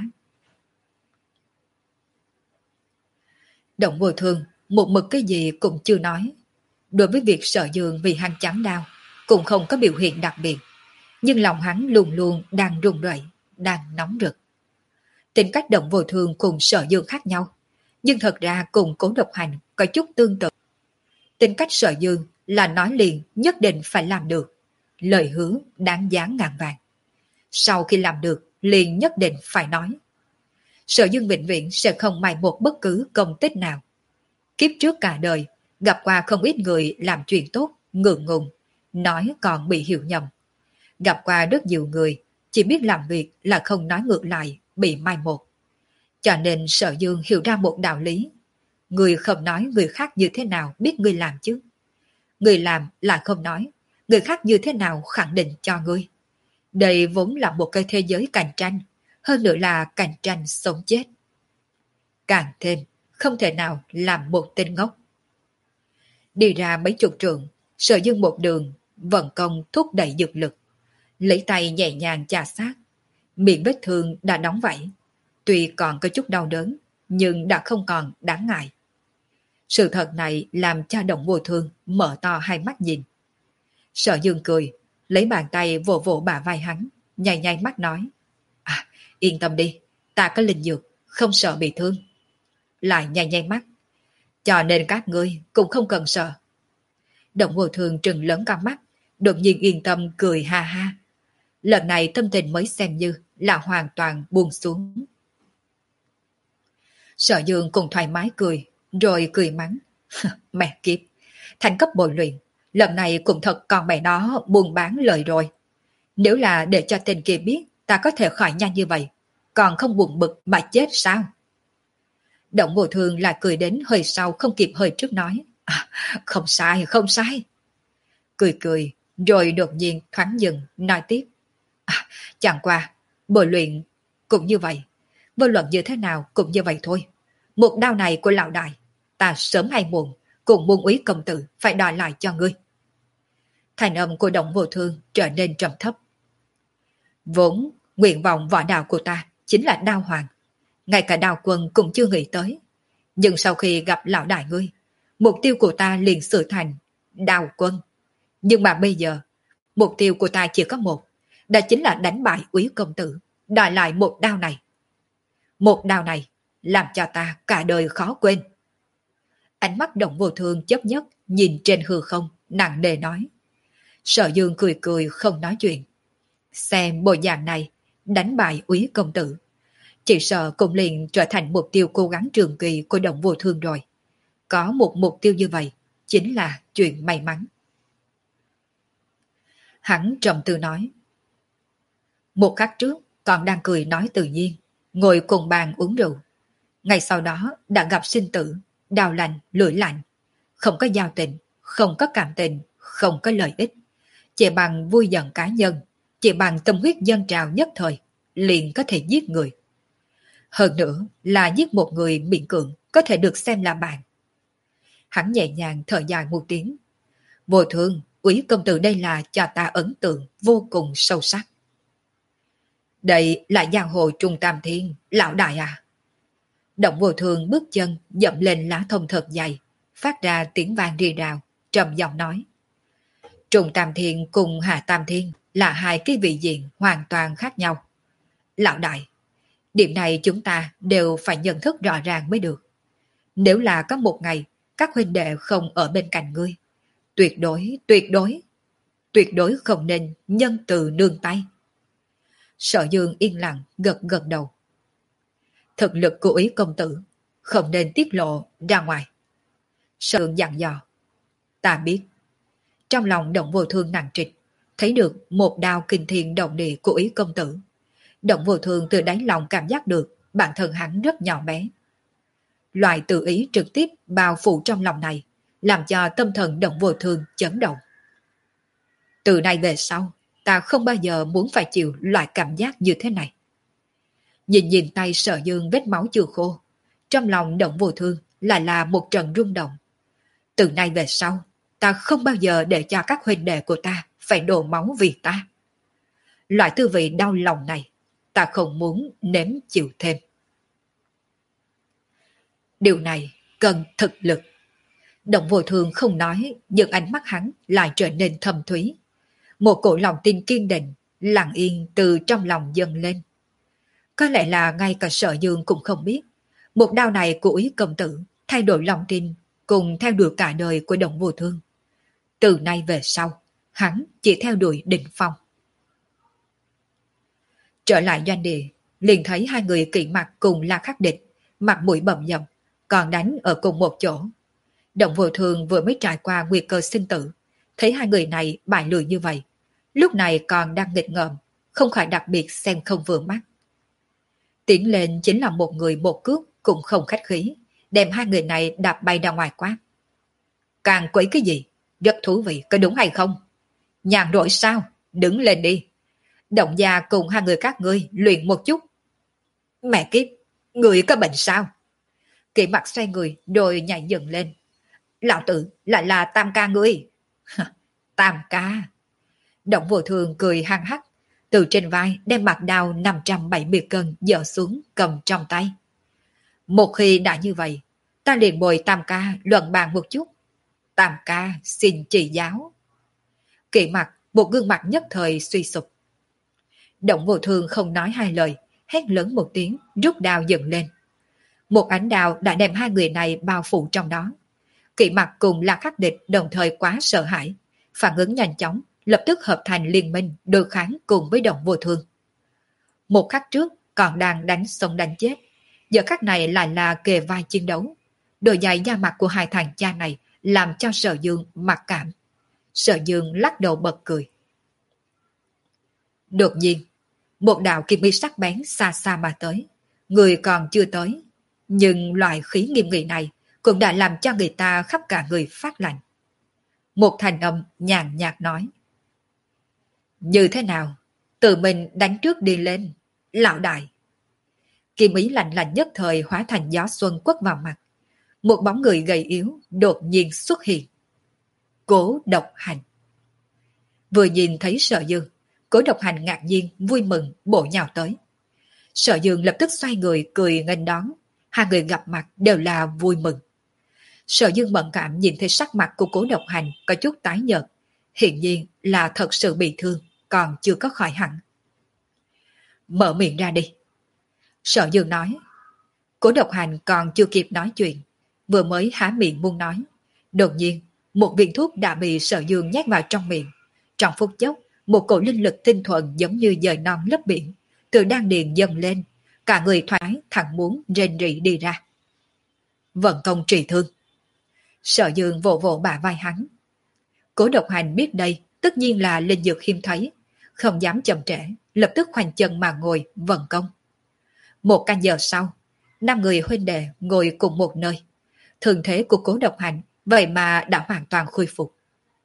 Động Vô Thương một mực cái gì cũng chưa nói. Đối với việc Sở Dương vì hắn chán đau, cũng không có biểu hiện đặc biệt. Nhưng lòng hắn luôn luôn đang run rẩy, đang nóng rực. Tính cách Động Vô Thương cùng Sở Dương khác nhau, nhưng thật ra cùng Cố Độc Hành có chút tương tự. Tính cách Sở Dương là nói liền nhất định phải làm được, lời hứa đáng giá ngàn vàng. Sau khi làm được, liền nhất định phải nói. Sở Dương vĩnh viễn sẽ không mai một bất cứ công tích nào. Kiếp trước cả đời, gặp qua không ít người làm chuyện tốt, ngượng ngùng, nói còn bị hiểu nhầm. Gặp qua rất nhiều người, chỉ biết làm việc là không nói ngược lại, bị mai một. Cho nên Sở Dương hiểu ra một đạo lý. Người không nói người khác như thế nào biết người làm chứ. Người làm là không nói, người khác như thế nào khẳng định cho người. Đây vốn là một cái thế giới cạnh tranh, hơn nữa là cạnh tranh sống chết. Càng thêm, không thể nào làm một tên ngốc. Đi ra mấy chục trượng, Sở Dương một đường, vận công thúc đẩy dược lực. Lấy tay nhẹ nhàng chà sát, miệng vết thương đã đóng vảy. Tuy còn có chút đau đớn, nhưng đã không còn đáng ngại. Sự thật này làm cho Động Vô Thương mở to hai mắt nhìn. Sở Dương cười, lấy bàn tay vỗ vỗ bả vai hắn, nhai nhai mắt nói. À, yên tâm đi, ta có linh dược, không sợ bị thương. Lại nhai nhai mắt. Cho nên các ngươi cũng không cần sợ. Động Vô Thương trừng lớn con mắt, đột nhiên yên tâm cười ha ha. Lần này tâm tình mới xem như là hoàn toàn buông xuống. Sở Dương cùng thoải mái cười, rồi cười mắng. Mẹ kiếp, thành cấp bồi luyện, lần này cũng thật con mẹ nó buôn bán lời rồi. Nếu là để cho tên kia biết ta có thể khỏi nhanh như vậy, còn không buồn bực mà chết sao? Động Vô Thương lại cười đến hơi sau không kịp hơi trước nói. À, không sai, không sai. Cười cười, rồi đột nhiên thoáng dừng, nói tiếp. À, chẳng qua, bồi luyện cũng như vậy. Vô luận như thế nào cũng như vậy thôi. Một đao này của lão đại, ta sớm hay muộn, cùng muôn úy công tử phải đòi lại cho ngươi. Thành âm của Động Vô Thương trở nên trầm thấp. Vốn, nguyện vọng võ đạo của ta chính là đao hoàng. Ngay cả đao quân cũng chưa nghĩ tới. Nhưng sau khi gặp lão đại ngươi, mục tiêu của ta liền sửa thành đao quân. Nhưng mà bây giờ, mục tiêu của ta chỉ có một, đó chính là đánh bại úy công tử, đòi lại một đao này. Một đao này làm cho ta cả đời khó quên. Ánh mắt Động Vô Thương chớp nhấp nhìn trên hư không, nặng nề nói. Sở Dương cười cười không nói chuyện. Xem bộ dạng này, đánh bại úy công tử, chỉ sợ cũng liền trở thành mục tiêu cố gắng trường kỳ của Động Vô Thương rồi. Có một mục tiêu như vậy, chính là chuyện may mắn. Hắn trầm tư nói. Một khắc trước, còn đang cười nói tự nhiên, ngồi cùng bàn uống rượu. Ngày sau đó đã gặp sinh tử, đau lạnh, lưỡi lạnh. Không có giao tình, không có cảm tình, không có lợi ích. Chỉ bằng vui giận cá nhân, chỉ bằng tâm huyết dâng trào nhất thời, liền có thể giết người. Hơn nữa là giết một người miễn cưỡng có thể được xem là bạn. Hắn nhẹ nhàng thở dài một tiếng. Vô Thương, úy công tử đây là cho ta ấn tượng vô cùng sâu sắc. Đây là giang hồ Trung Tam Thiên, lão đại à. Động Vô Thương bước chân dậm lên lá thông thật dày, phát ra tiếng vang rì rào, trầm giọng nói. Trung Tam Thiên cùng Hạ Tam Thiên là hai cái vị diện hoàn toàn khác nhau. Lão đại, điểm này chúng ta đều phải nhận thức rõ ràng mới được. Nếu là có một ngày các huynh đệ không ở bên cạnh ngươi, tuyệt đối, tuyệt đối, tuyệt đối không nên nhân từ nương tay. Sở Dương yên lặng gật gật đầu. Thực lực của úy công tử không nên tiết lộ ra ngoài. Sở Dương dặn dò. Ta biết. Trong lòng Động Vô Thương nặng trịch, thấy được một đao kinh thiên động địa của úy công tử. Động Vô Thương từ đáy lòng cảm giác được bản thân hắn rất nhỏ bé. Loại tự ý trực tiếp bao phủ trong lòng này làm cho tâm thần Động Vô Thương chấn động. Từ nay về sau, ta không bao giờ muốn phải chịu loại cảm giác như thế này. Nhìn nhìn tay Sở Dương vết máu chưa khô, trong lòng Động Vô Thương lại là một trận rung động. Từ nay về sau, ta không bao giờ để cho các huynh đệ của ta phải đổ máu vì ta. Loại tư vị đau lòng này, ta không muốn nếm chịu thêm. Điều này cần thực lực. Động Vô Thương không nói, nhưng ánh mắt hắn lại trở nên thâm thúy. Một cổ lòng tin kiên định, lặng yên từ trong lòng dâng lên. Có lẽ là ngay cả Sở Dương cũng không biết, một đao này của úy công tử thay đổi lòng tin, cùng theo đuổi cả đời của Động Vô Thương. Từ nay về sau, hắn chỉ theo đuổi Đỉnh Phong. Trở lại doanh địa, liền thấy hai người Kỵ Mặc cùng La Khắc Địch, mặt mũi bầm dập, còn đánh ở cùng một chỗ. Động Vô Thường vừa mới trải qua nguy cơ sinh tử, thấy hai người này bại lùi như vậy, lúc này còn đang nghịch ngợm, không khỏi đặc biệt xem không vừa mắt. Tiến lên chính là một người một cước cũng không khách khí, đem hai người này đạp bay ra ngoài quát. Càng quấy cái gì? Rất thú vị, có đúng hay không? Nhàn rỗi sao? Đứng lên đi. Động gia cùng hai người các ngươi luyện một chút. Mẹ kiếp, người có bệnh sao? Kỵ Mặc xoay người rồi nhảy dựng lên. Lão tử lại là Tam ca ngươi. Tam ca. Động Vô Thường cười hăng hắc, từ trên vai đem mặt đao năm trăm bảy mươi cân dỡ xuống cầm trong tay. Một khi đã như vậy, ta liền bồi Tam ca luận bàn một chút. Tam ca xin chỉ giáo. Kỵ Mặc một gương mặt nhất thời suy sụp. Động Vô Thường không nói hai lời, hét lớn một tiếng, rút đao dựng lên. Một ánh đao đã đem hai người này bao phủ trong đó. Kỵ Mặc cùng La Khắc Địch đồng thời quá sợ hãi, phản ứng nhanh chóng, lập tức hợp thành liên minh đối kháng cùng với Động Vô Thường. Một khắc trước còn đang đánh sống đánh chết, giờ khắc này lại là kề vai chiến đấu. Đôi giày da mặt của hai thằng cha này làm cho Sở Dương mặc cảm. Sở Dương lắc đầu bật cười. Đột nhiên, một đạo kim ý sắc bén xa xa mà tới. Người còn chưa tới, nhưng loại khí nghiêm nghị này cũng đã làm cho người ta khắp cả người phát lạnh. Một thành âm nhàn nhạt nói. Như thế nào? Tự mình đánh trước đi lên, lão đại. Kim ý lạnh lạnh nhất thời hóa thành gió xuân quất vào mặt. Một bóng người gầy yếu đột nhiên xuất hiện. Cố Độc Hành. Vừa nhìn thấy Sở Dương, Cố Độc Hành ngạc nhiên, vui mừng, bổ nhào tới. Sở Dương lập tức xoay người cười nghênh đón, hai người gặp mặt đều là vui mừng. Sở Dương bận cảm nhìn thấy sắc mặt của Cố Độc Hành có chút tái nhợt, hiện nhiên là thật sự bị thương, còn chưa có khỏi hẳn. Mở miệng ra đi. Sở Dương nói. Cố Độc Hành còn chưa kịp nói chuyện, vừa mới há miệng muốn nói. Đột nhiên, một viên thuốc đã bị Sở Dương nhét vào trong miệng. Trong phút chốc, một cổ linh lực tinh thuần giống như dời non lấp biển, từ đan điền dâng lên, cả người thoải thẳng muốn rên rỉ đi ra. Vận công trị thương. Sở Dương vỗ vỗ bả vai hắn. Cố Độc Hành biết đây tất nhiên là linh dược hiếm thấy, không dám chậm trễ, lập tức khoanh chân mà ngồi vận công. Một canh giờ sau, năm người huynh đệ ngồi cùng một nơi. Thương thế của Cố Độc Hành vậy mà đã hoàn toàn khôi phục.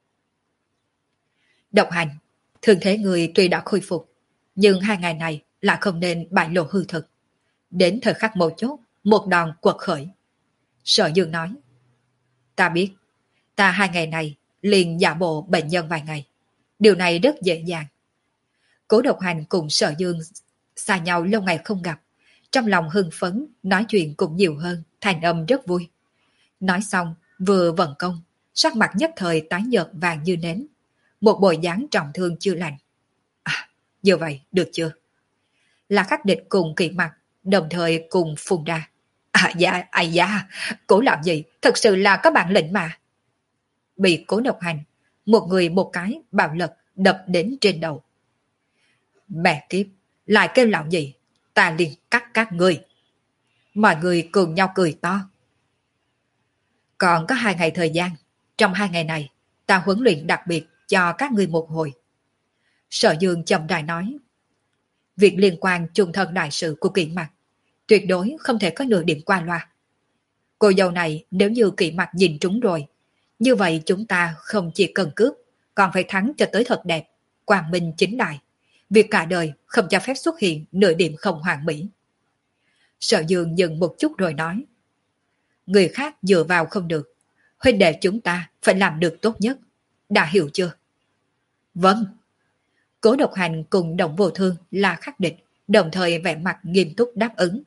Độc Hành, thương thế người tuy đã khôi phục, nhưng hai ngày này lại không nên bại lộ hư thực. Đến thời khắc mấu chốt, một đòn quật khởi. Sở Dương nói. Ta biết, ta hai ngày này liền giả bộ bệnh nhân vài ngày. Điều này rất dễ dàng. Cố Độc Hành cùng Sở Dương xa nhau lâu ngày không gặp, trong lòng hưng phấn, nói chuyện cũng nhiều hơn, thành âm rất vui. Nói xong, vừa vận công, sắc mặt nhất thời tái nhợt vàng như nến. Một bộ dáng trọng thương chưa lành. À, như vậy, được chưa? Là Khắc Địch cùng Kỵ Mặc, đồng thời cùng phun ra. À dạ, à dạ, Cố làm gì, thật sự là có bản lĩnh mà. Bị Cố Độc Hành, một người một cái bạo lực đập đến trên đầu. Mẹ kiếp, lại kêu lão gì, ta liền cắt các người. Mọi người cùng nhau cười to. Còn có hai ngày thời gian, trong hai ngày này, ta huấn luyện đặc biệt cho các ngươi một hồi. Sở Dương chậm rãi nói. Việc liên quan chung thân đại sự của Kỵ Mặc, tuyệt đối không thể có nửa điểm qua loa. Cô dâu này nếu như Kỵ Mặc nhìn trúng rồi, như vậy chúng ta không chỉ cần cướp, còn phải thắng cho tới thật đẹp, quang minh chính đại. Việc cả đời không cho phép xuất hiện nửa điểm không hoàn mỹ. Sở Dương dừng một chút rồi nói. Người khác dựa vào không được, huynh đệ chúng ta phải làm được tốt nhất. Đã hiểu chưa? Vâng. Cố Độc Hành cùng Động Vô Thương là Khắc Địch, đồng thời vẻ mặt nghiêm túc đáp ứng.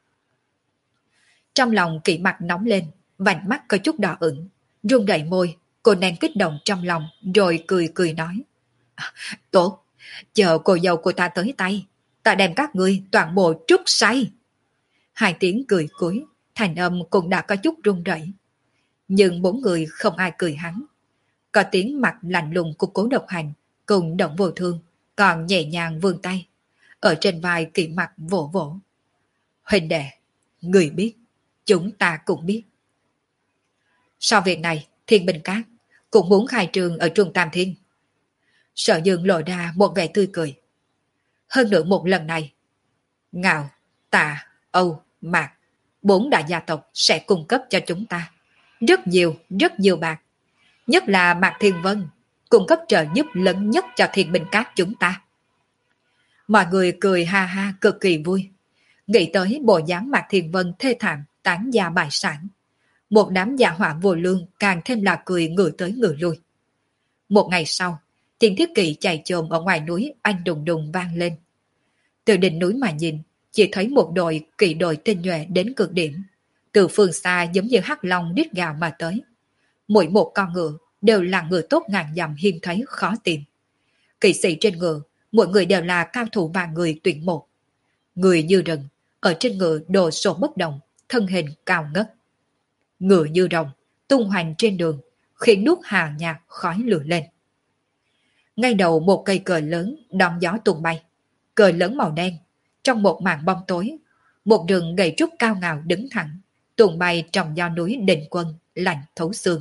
Trong lòng Kỵ Mặc nóng lên, vành mắt có chút đỏ ửng, run rẩy môi, cô nén kích động trong lòng, rồi cười cười nói. À, tốt, chờ cô dâu của ta tới tay, ta đem các ngươi toàn bộ trút say. Hai tiếng cười cuối, thành âm cũng đã có chút run rẩy. Nhưng bốn người không ai cười hắn. Có tiếng mặt lạnh lùng của Cố Độc Hành cùng Động Vô Thương còn nhẹ nhàng vươn tay. ở trên vai Kỷ Mặc vỗ vỗ. Huynh đệ, người biết, chúng ta cũng biết. Sau việc này, Thiên Bình Các cũng muốn khai trường ở Trung Tam Thiên. Sở Dương lộ ra một vẻ tươi cười. Hơn nữa một lần này, Ngạo, Tạ, Âu, Mạc, bốn đại gia tộc sẽ cung cấp cho chúng ta rất nhiều, rất nhiều bạc. Nhất là Mạc Thiên Vân, cung cấp trợ giúp lớn nhất cho Thiên Bình Các chúng ta. Mọi người cười ha ha cực kỳ vui. Nghĩ tới bộ dáng Mạc Thiên Vân thê thảm tán gia bại sản. Một đám gia hỏa vô lương càng thêm là cười ngửa tới ngửa lui. Một ngày sau, tiếng thiết kỵ chạy chồm ở ngoài núi anh đùng đùng vang lên. Từ đỉnh núi mà nhìn, chỉ thấy một đội kỵ đội tinh nhuệ đến cực điểm. Từ phương xa giống như hắc long đít gào mà tới. Mỗi một con ngựa đều là ngựa tốt ngàn dặm hiếm thấy khó tìm. Kỵ sĩ trên ngựa, mỗi người đều là cao thủ và người tuyển một. Người như rừng, ở trên ngựa đồ sổ bất động, thân hình cao ngất. Ngựa như rồng, tung hoành trên đường, khiến nước hà nhạt khói lửa lên. Ngay đầu một cây cờ lớn đón gió tung bay, cờ lớn màu đen, trong một màn bóng tối, một rừng gậy trúc cao ngạo đứng thẳng, tung bay trong gió núi Định Quân lạnh thấu xương.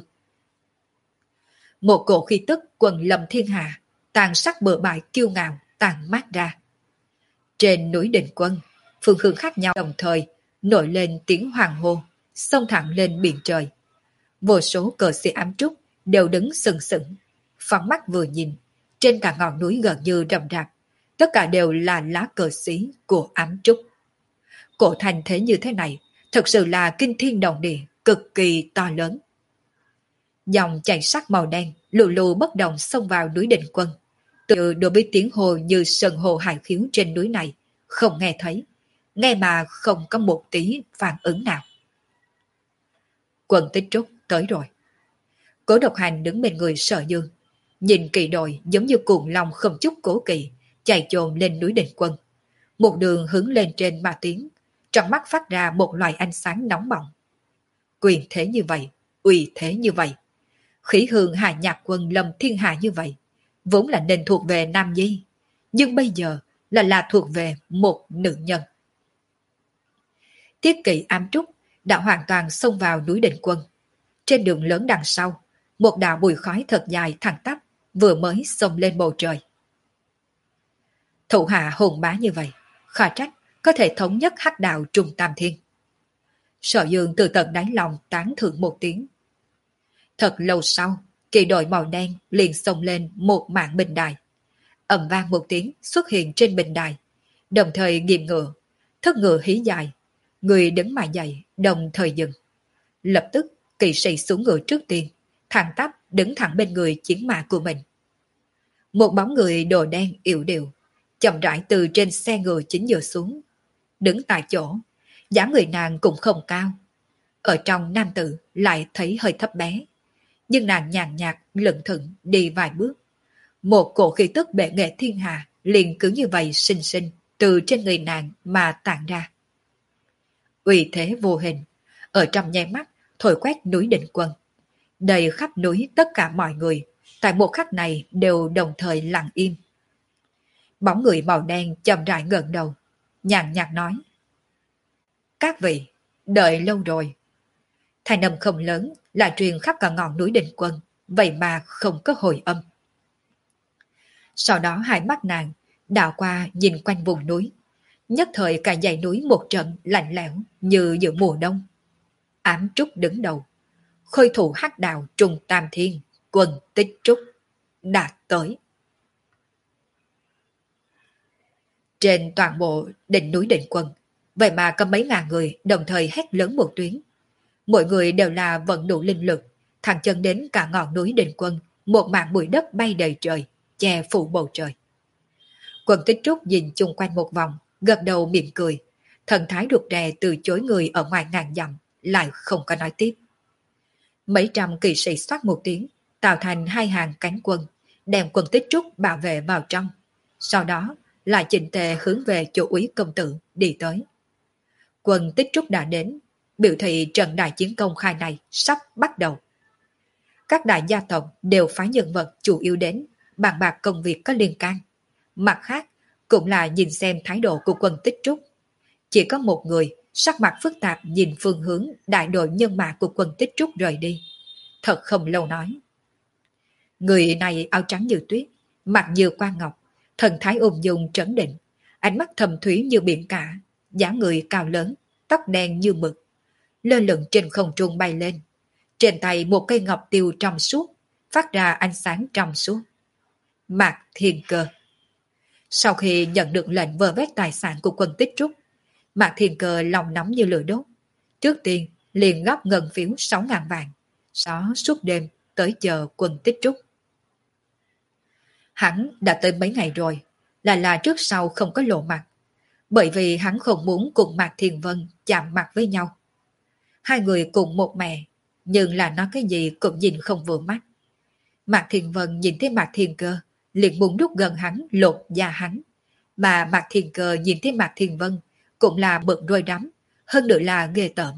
Một cổ khí tức quần lâm thiên hạ, tàn sắc bừa bãi kiêu ngạo tàn mát ra. Trên núi Định Quân, phương hướng khác nhau đồng thời nổi lên tiếng hoàng hô, xông thẳng lên biển trời. Vô số cờ sĩ ám trúc đều đứng sừng sững, phóng mắt vừa nhìn, trên cả ngọn núi gần như rậm rạp, tất cả đều là lá cờ xí của ám trúc. Cổ thành thế như thế này, thật sự là kinh thiên động địa, cực kỳ to lớn. Dòng chảy sắc màu đen lù lù bất động xông vào núi Định Quân. Từ đối với tiếng hồ như sân hồ hải khiếu trên núi này, không nghe thấy, nghe mà không có một tí phản ứng nào. Quân Tích Trúc tới rồi. Cố Độc Hành đứng bên người Sở Dương, nhìn kỵ đội giống như cuồng long không chút cố kỵ, chạy chồm lên núi Định Quân. Một đường hướng lên trên mà tiến, trong mắt phát ra một loại ánh sáng nóng bỏng. Quyền thế như vậy, uy thế như vậy, khí hương hà nhạc quân lâm thiên hạ như vậy, vốn là nên thuộc về Nam Nhi, nhưng bây giờ là là thuộc về một nữ nhân. Thiết kỵ ám trúc đã hoàn toàn xông vào núi Định Quân. Trên đường lớn đằng sau, một đạo bụi khói thật dài thẳng tắp vừa mới xông lên bầu trời. Thủ hạ hùng bá như vậy, khó trách có thể thống nhất hắc đạo Trung Tam Thiên. Sở Dương từ tận đáy lòng tán thưởng một tiếng. Thật lâu sau, kỳ đội màu đen liền xông lên một mảng bình đài. Ầm vang một tiếng xuất hiện trên bình đài, đồng thời nghiệm ngựa, thất ngựa hí dài, người đứng mà dậy, đồng thời dừng. Lập tức, kỵ sĩ xuống ngựa trước tiên, thẳng tắp đứng thẳng bên người chiến mã của mình. Một bóng người đồ đen yểu điệu, chậm rãi từ trên xe ngựa chính giữa xuống, đứng tại chỗ, dáng người nàng cũng không cao. Ở trong nam tử lại thấy hơi thấp bé, nhưng nàng nhàn nhạt lững thững đi vài bước. Một cổ khí tức bệ nghệ thiên hạ liền cứ như vậy sinh sinh từ trên người nàng mà tản ra. Uy thế vô hình, ở trong nháy mắt thổi quét núi Định Quân. Đầy khắp núi tất cả mọi người, tại một khắc này đều đồng thời lặng im. Bóng người màu đen chậm rãi ngẩng đầu, nhàn nhạt nói: Các vị, đợi lâu rồi. Thanh âm không lớn là truyền khắp cả ngọn núi Định Quân, vậy mà không có hồi âm. Sau đó hai mắt nàng đảo qua nhìn quanh vùng núi, nhất thời cả dãy núi một trận lạnh lẽo như giữa mùa đông. Ám Trúc đứng đầu, khôi thủ hắc đạo Trung Tam Thiên, Quân Tích Trúc đã tới. Trên toàn bộ đỉnh núi Định Quân, vậy mà có mấy ngàn người đồng thời hét lớn một tiếng. Mỗi người đều là vận đủ linh lực, thẳng chân đến cả ngọn núi Định Quân, một mảng bụi đất bay đầy trời, che phủ bầu trời. Quân Tích Trúc nhìn chung quanh một vòng, gật đầu mỉm cười, thần thái rụt rè từ chối người ở ngoài ngàn dặm, lại không có nói tiếp. Mấy trăm kỵ sĩ xoát một tiếng, tạo thành hai hàng cánh quân, đem Quân Tích Trúc bảo vệ vào trong. Sau đó lại chỉnh tề hướng về chỗ úy công tử đi tới. Quân Tích Trúc đã đến, biểu thị trận đại chiến công khai này sắp bắt đầu. Các đại gia tộc đều phái nhân vật chủ yếu đến bàn bạc công việc có liên can. Mặt khác, cũng là nhìn xem thái độ của quân Tích Trúc. Chỉ có một người sắc mặt phức tạp nhìn phương hướng đại đội nhân mã của quân Tích Trúc rời đi. Thật không lâu nói. Người này áo trắng như tuyết, mặt như quan ngọc, thần thái ung dung trấn định, ánh mắt thầm thúy như biển cả, dáng người cao lớn, tóc đen như mực, lơ lửng trên không trung bay lên. Trên tay một cây ngọc tiêu trong suốt, phát ra ánh sáng trong suốt. Mạc Thiên Cơ. Sau khi nhận được lệnh vơ vét tài sản của quân Tích Trúc, Mạc Thiên Cơ lòng nóng như lửa đốt. Trước tiên liền góp ngân phiếu sáu ngàn vạn, xó suốt đêm tới chờ quân Tích Trúc. Hắn đã tới mấy ngày rồi, là là trước sau không có lộ mặt, bởi vì hắn không muốn cùng Mạc Thiên Vân chạm mặt với nhau. Hai người cùng một mẹ, nhưng là nói cái gì cũng nhìn không vừa mắt. Mạc Thiên Vân nhìn thấy Mạc Thiên Cơ, liền muốn rút gần hắn, lột da hắn. Mà Mạc Thiên Cơ nhìn thấy Mạc Thiên Vân, cũng là bực đôi đắm, hơn nữa là ghê tởm.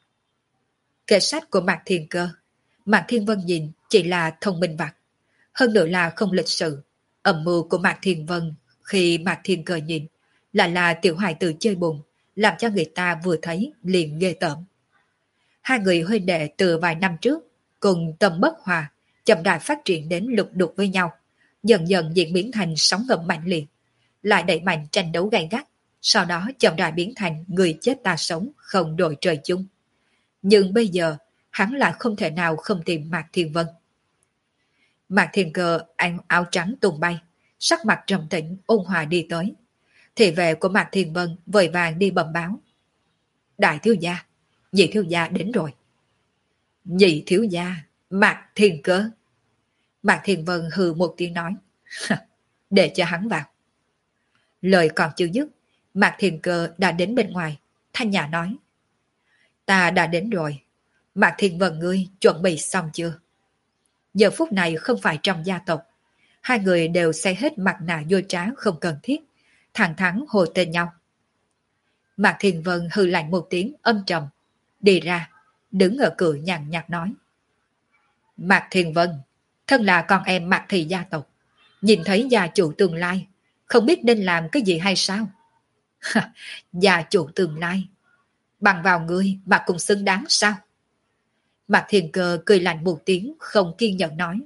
Kệ sách của Mạc Thiên Cơ, Mạc Thiên Vân nhìn chỉ là thông minh vặt, hơn nữa là không lịch sự. Âm mưu của Mạc Thiên Vân khi Mạc Thiên Cơ nhìn, là là tiểu hài tử chơi bùn, làm cho người ta vừa thấy liền ghê tởm. Hai người huynh đệ từ vài năm trước, cùng tâm bất hòa, chậm rãi phát triển đến lục đục với nhau, dần dần diễn biến thành sóng ngầm mạnh liệt, lại đẩy mạnh tranh đấu gay gắt, sau đó chậm rãi biến thành người chết ta sống, không đội trời chung. Nhưng bây giờ, hắn lại không thể nào không tìm Mạc Thiên Vân. Mạc Thiên Cơ ăn áo trắng tung bay, sắc mặt trầm tĩnh ôn hòa đi tới. Thị vệ của Mạc Thiên Vân vội vàng đi bẩm báo. Đại thiếu gia, nhị thiếu gia đến rồi. Nhị thiếu gia, Mạc Thiên Cơ. Mạc Thiên Vân hừ một tiếng nói. Để cho hắn vào. Lời còn chưa dứt, Mạc Thiên Cơ đã đến bên ngoài, thanh nhã nói. Ta đã đến rồi. Mạc Thiên Vân ngươi chuẩn bị xong chưa? Giờ phút này không phải trong gia tộc. Hai người đều xây hết mặt nạ vô trá không cần thiết, thẳng thắn hồ tên nhau. Mạc Thiên Vân hừ lạnh một tiếng âm trầm, đi ra, đứng ở cửa nhàn nhạt nói. Mạc Thiên Vân, thân là con em Mạc Thị gia tộc, nhìn thấy gia chủ tương lai, không biết nên làm cái gì hay sao? Gia chủ tương lai, bằng vào ngươi mà cũng xứng đáng sao? Mạc Thiên Cơ cười lạnh một tiếng không kiên nhẫn nói.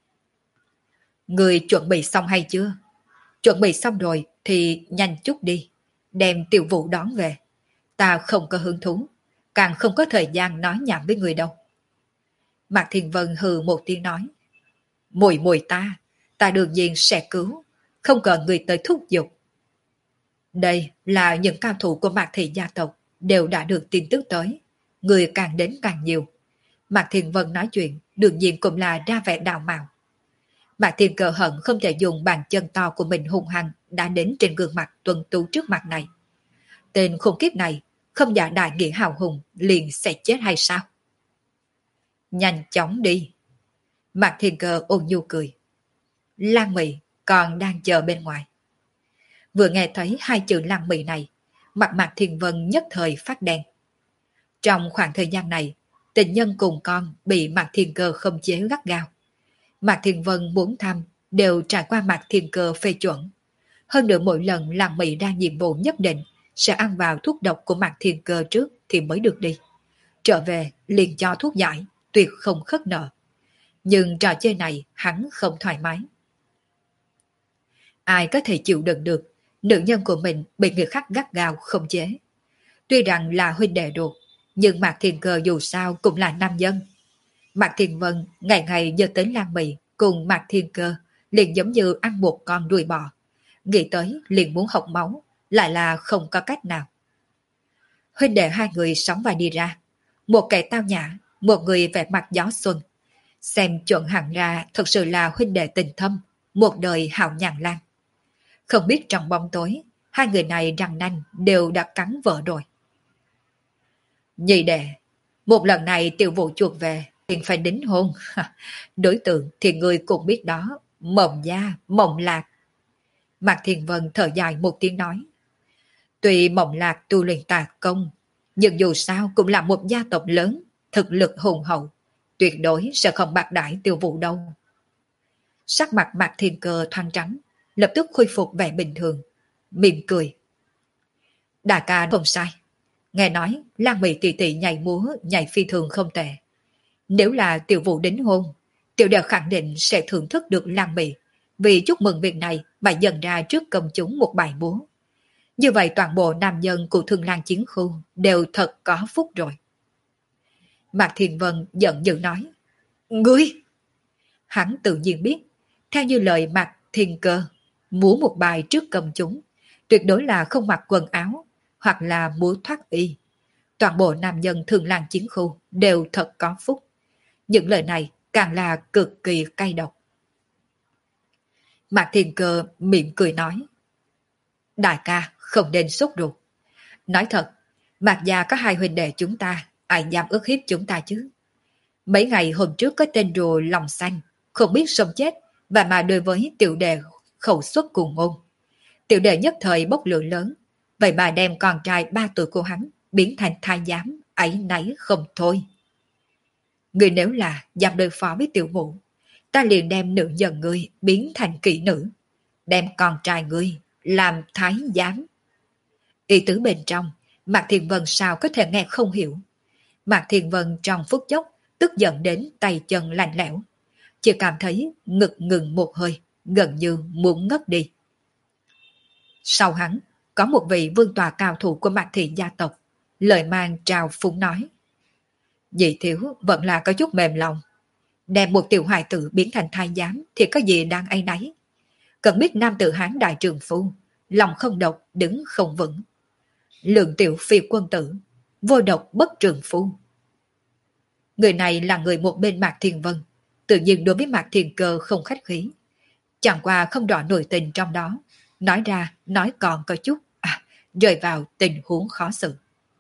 Ngươi chuẩn bị xong hay chưa? Chuẩn bị xong rồi thì nhanh chút đi, đem Tiểu Vũ đón về. Ta không có hứng thú, càng không có thời gian nói nhảm với người đâu. Mạc Thiên Vân hừ một tiếng nói. Mùi mùi ta, ta đương nhiên sẽ cứu, không cần người tới thúc giục. Đây là những cao thủ của Mạc Thị gia tộc đều đã được tin tức tới, người càng đến càng nhiều. Mạc Thiên Vân nói chuyện đương nhiên cũng là ra vẻ đào mạo. Mạc Thiên Cơ hận không thể dùng bàn chân to của mình hung hăng đã đến trên gương mặt tuân tú trước mặt này. Tên khủng khiếp này không giả đại nghĩa hào hùng liền sẽ chết hay sao? Nhanh chóng đi. Mạc Thiên Cơ ôn nhu cười. Lan Mị còn đang chờ bên ngoài. Vừa nghe thấy hai chữ Lan Mị này, mặt Mạc Thiên Vân nhất thời phát đen. Trong khoảng thời gian này, tình nhân cùng con bị Mạc Thiên Cơ không chế gắt gao. Mạc Thiên Vân muốn thăm đều trải qua Mạc Thiên Cơ phê chuẩn. Hơn nữa mỗi lần Lan Mị ra nhiệm vụ nhất định sẽ ăn vào thuốc độc của Mạc Thiên Cơ trước thì mới được đi. Trở về liền cho thuốc giải, tuyệt không khất nợ. Nhưng trò chơi này hắn không thoải mái. Ai có thể chịu đựng được nữ nhân của mình bị người khác gắt gao không chế. Tuy rằng là huynh đệ ruột, nhưng Mạc Thiên Cơ dù sao cũng là nam nhân. Mạc Thiên Vân ngày ngày nhớ tới Lan Mị cùng Mạc Thiên Cơ liền giống như ăn một con đuôi bò. Nghĩ tới liền muốn học máu, lại là không có cách nào. Huynh đệ hai người sóng vai đi ra. Một kẻ tao nhã, một người vẻ mặt gió xuân. Xem chuẩn hẳn ra thật sự là huynh đệ tình thâm, một đời hào nhàn lan. Không biết trong bóng tối, hai người này răng nanh đều đã cắn vợ rồi. Nhị đệ, một lần này Tiểu Vũ chuột về, thì phải đính hôn. Đối tượng thì người cũng biết đó, Mộng Gia, Mộng Lạc. Mạc Thiên Vân thở dài một tiếng nói. Tuy Mộng Lạc tu luyện tà công, nhưng dù sao cũng là một gia tộc lớn, thực lực hùng hậu, tuyệt đối sẽ không bạc đãi Tiểu Vũ đâu. Sắc mặt Mạc Thiên Cơ thoáng trắng, lập tức khôi phục vẻ bình thường, mỉm cười. Đại ca không sai. Nghe nói Lan Mị tỷ tỷ nhảy múa, nhảy phi thường không tệ. Nếu là tiểu vụ đính hôn, tiểu đệ khẳng định sẽ thưởng thức được Lan Mị, vì chúc mừng việc này mà dần ra trước công chúng một bài múa. Như vậy toàn bộ nam nhân của Thương Lan chiến khu đều thật có phúc rồi. Mạc Thiền Vân giận dữ nói. Ngươi! Hắn tự nhiên biết, theo như lời Mạc Thiên Cơ, múa một bài trước công chúng, tuyệt đối là không mặc quần áo, hoặc là múa thoát y. Toàn bộ nam nhân Thương Lan chiến khu đều thật có phúc. Những lời này càng là cực kỳ cay độc. Mạc Thiên Cơ miệng cười nói. Đại ca không nên sốt ruột. Nói thật, Mạc gia có hai huynh đệ chúng ta, ai dám ức hiếp chúng ta chứ? Mấy ngày hôm trước có tên rùa lòng xanh, không biết sống chết, và mà đối với tiểu đệ khẩu xuất cùng ngôn. Tiểu đệ nhất thời bốc lửa lớn, vậy mà đem con trai ba tuổi của hắn biến thành thái giám, ấy nấy không thôi. Người nếu là dám đối phó với tiểu vũ, ta liền đem nữ nhân ngươi biến thành kỹ nữ, đem con trai ngươi làm thái giám. Ý tứ bên trong, Mạc Thiền Vân sao có thể nghe không hiểu. Mạc Thiền Vân trong phút chốc tức giận đến tay chân lạnh lẽo, chỉ cảm thấy ngực ngừng một hơi, gần như muốn ngất đi. Sau hắn, có một vị vương tòa cao thủ của Mạc thị gia tộc, lời mang trào phúng nói. Dị thiếu vẫn là có chút mềm lòng. Đem một tiểu hài tử biến thành thái giám thì có gì đang áy náy. Cần biết nam tử Hán đại trường phu, lòng không độc, đứng không vững. Lượng tiểu phi quân tử, vô độc bất trường phu. Người này là người một bên Mạc Thiên Vân, tự nhiên đối với Mạc Thiên Cơ không khách khí. Chẳng qua không rõ nội tình trong đó, nói ra nói còn có chút, à, rơi vào tình huống khó xử.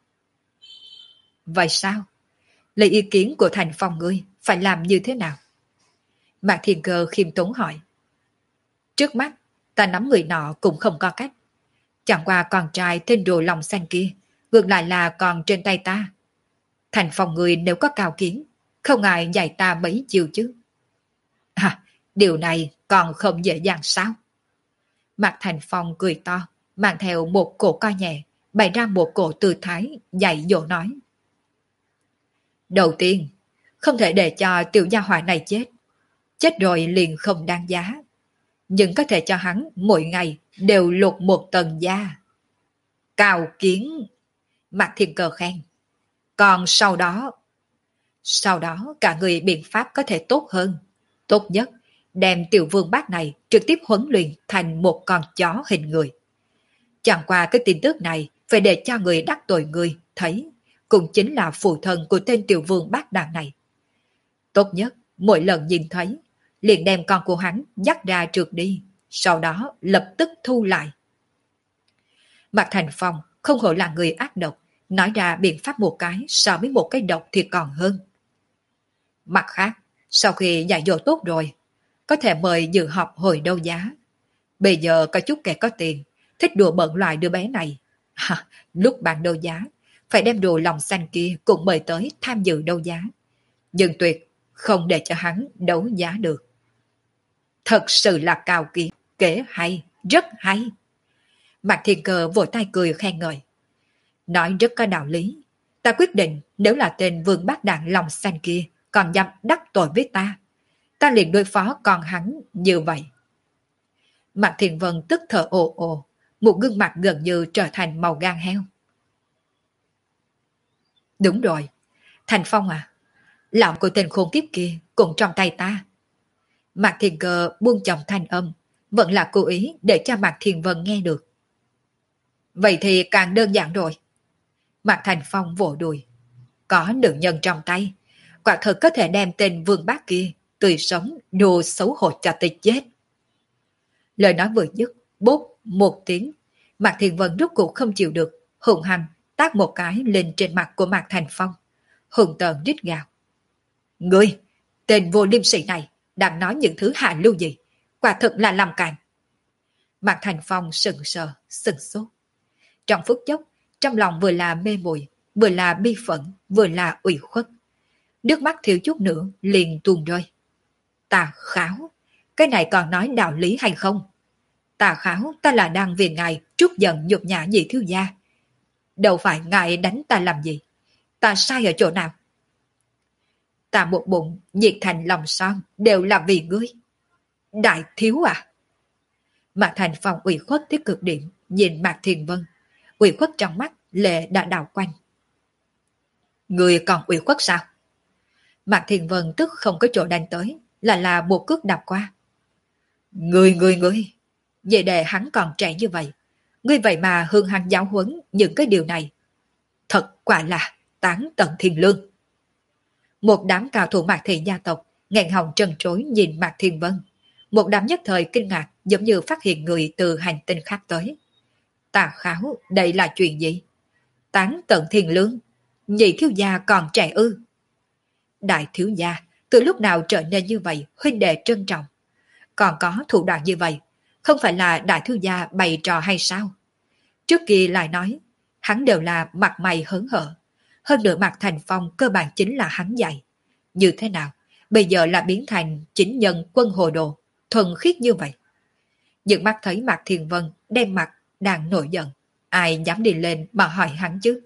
Vậy sao? Lấy ý kiến của Thành Phong ngươi phải làm như thế nào? Mạc Thiên Cơ khiêm tốn hỏi. Trước mắt, ta nắm người nọ cũng không có cách. Chẳng qua con trai tên đồ lòng xanh kia, ngược lại là còn trên tay ta. Thành Phong ngươi nếu có cao kiến, không ngại dạy ta mấy chiều chứ. À, điều này còn không dễ dàng sao? Mạc Thành Phong cười to, mang theo một cổ co nhẹ, bày ra một cổ tư thái, dạy dỗ nói. Đầu tiên, không thể để cho tiểu gia hỏa này chết. Chết rồi liền không đáng giá. Nhưng có thể cho hắn mỗi ngày đều lột một tầng da. Cao kiến! Mạc Thiên Cơ khen. Còn sau đó... Sau đó cả người biện pháp có thể tốt hơn. Tốt nhất, đem tiểu vương bác này trực tiếp huấn luyện thành một con chó hình người. Chẳng qua cái tin tức này phải để cho người đắc tội người thấy, cũng chính là phụ thân của tên tiểu vương bác đàn này. Tốt nhất, mỗi lần nhìn thấy, liền đem con của hắn dắt ra trượt đi, sau đó lập tức thu lại. Mạc Thành Phong không hổ là người ác độc, nói ra biện pháp một cái so với một cái độc thì còn hơn. Mặt khác, sau khi dạy dỗ tốt rồi, có thể mời dự họp hồi đấu giá. Bây giờ có chút kẻ có tiền, thích đùa bận loại đứa bé này. À, lúc bạn đấu giá, phải đem đồ lòng xanh kia cũng mời tới tham dự đấu giá. Nhưng tuyệt không để cho hắn đấu giá được. Thật sự là cao kiến, kế hay, rất hay. Mạc Thiên Cơ vội tay cười khen ngợi. Nói rất có đạo lý. Ta quyết định nếu là tên vương bác đạn lòng xanh kia còn dám đắc tội với ta, ta liền đối phó con hắn như vậy. Mạc Thiên Vân tức thở ồ ồ, một gương mặt gần như trở thành màu gan heo. Đúng rồi, Thành Phong à, lòng của tên khốn kiếp kia cũng trong tay ta. Mạc Thiên Cơ buông chồng thanh âm, vẫn là cố ý để cho Mạc Thiên Vân nghe được. Vậy thì càng đơn giản rồi. Mạc Thành Phong vỗ đùi. Có nữ nhân trong tay, quả thực có thể đem tên vương bác kia tươi sống đồ xấu hổ cho tới chết. Lời nói vừa dứt, bốp một tiếng, Mạc Thiên Vân rút cuộc không chịu được, hùng hăng tát một cái lên trên mặt của Mạc Thành Phong. Hùng tợn rít gào. Ngươi, tên vô liêm sỉ này, đang nói những thứ hạ lưu gì? Quả thực là làm càn. Mạc Thành Phong sừng sờ, sừng sốt. Trong phút chốc, trong lòng vừa là mê muội, vừa là bi phẫn, vừa là ủy khuất. Nước mắt thiếu chút nữa liền tuôn rơi. Tà kháo, cái này còn nói đạo lý hay không? Tà Kháo, ta là đang vì ngài trút giận nhục nhã nhị thiếu gia. Đâu phải ngài đánh ta làm gì? Ta sai ở chỗ nào? Ta một bụng nhiệt thành lòng son đều là vì ngươi. Đại thiếu à? Mạc Thành Phong ủy khuất tới cực điểm, nhìn Mạc Thiền Vân. Ủy khuất trong mắt, lệ đã đảo quanh. Ngươi còn ủy khuất sao? Mạc Thiền Vân tức không có chỗ đánh tới, là là một cước đạp qua. Ngươi, ngươi, ngươi, về đề hắn còn trẻ như vậy. Ngươi vậy mà hương hắn giáo huấn những cái điều này. Thật quả là tán tận thiên lương. Một đám cao thủ Mạc Thị gia tộc, nghẹn họng trần trối nhìn Mạc Thiền Vân. Một đám nhất thời kinh ngạc giống như phát hiện người từ hành tinh khác tới. Tà Kháo, đây là chuyện gì? Tán tận thiên lương, nhị thiếu gia còn trẻ ư? Đại thiếu gia, từ lúc nào trở nên như vậy, huynh đệ trân trọng. Còn có thủ đoạn như vậy, không phải là đại thiếu gia bày trò hay sao? Trước kia lại nói, hắn đều là mặt mày hớn hở. Hơn nữa Mạc Thành Phong cơ bản chính là hắn dạy. Như thế nào, bây giờ là biến thành chính nhân quân hồ đồ, thuần khiết như vậy. Nhưng mắt thấy Mạc Thiền Vân đem mặt đang nổi giận, ai dám đi lên mà hỏi hắn chứ?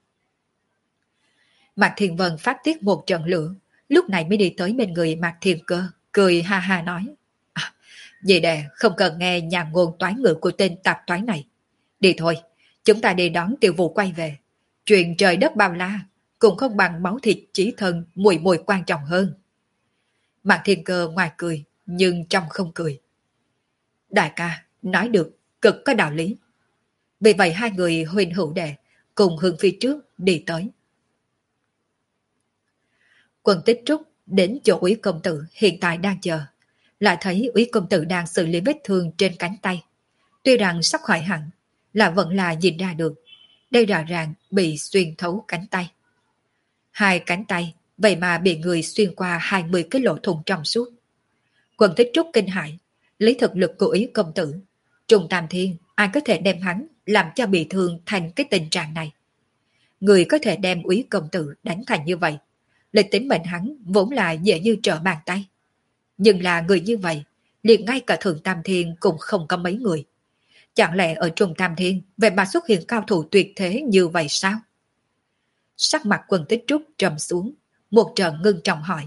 Mạc Thiền Vân phát tiết một trận lửa, lúc này mới đi tới bên người Mạc Thiền Cơ, cười ha ha nói. À, vậy đệ không cần nghe nhà ngôn toán ngữ của tên tạp toán này. Đi thôi, chúng ta đi đón Tiểu Vũ quay về. Chuyện trời đất bao la, cũng không bằng máu thịt chí thân mùi mùi quan trọng hơn. Mạc Thiền Cơ ngoài cười, nhưng trong không cười. Đại ca, nói được, cực có đạo lý. Vì vậy hai người huynh hữu đệ cùng hướng phía trước đi tới. Quân Tích Trúc đến chỗ Úy công tử hiện tại đang chờ, lại thấy Úy công tử đang xử lý vết thương trên cánh tay. Tuy rằng sắp khỏi hẳn, là vẫn là nhìn ra được, đây rõ ràng bị xuyên thấu cánh tay. Hai cánh tay, vậy mà bị người xuyên qua hai mươi cái lỗ thủng trong suốt. Quân Tích Trúc kinh hãi, lấy thực lực của Úy công tử, Trùng Tam Thiên, ai có thể đem hắn làm cho bị thương thành cái tình trạng này? Người có thể đem Úy công tử đánh thành như vậy, lịch tính mệnh hắn vốn là dễ như trở bàn tay. Nhưng là người như vậy, liền ngay cả Thượng Tam Thiên cũng không có mấy người. Chẳng lẽ ở Trùng Tam Thiên vậy mà xuất hiện cao thủ tuyệt thế như vậy sao? Sắc mặt Quân Tích Trúc trầm xuống, một trận ngưng trọng hỏi.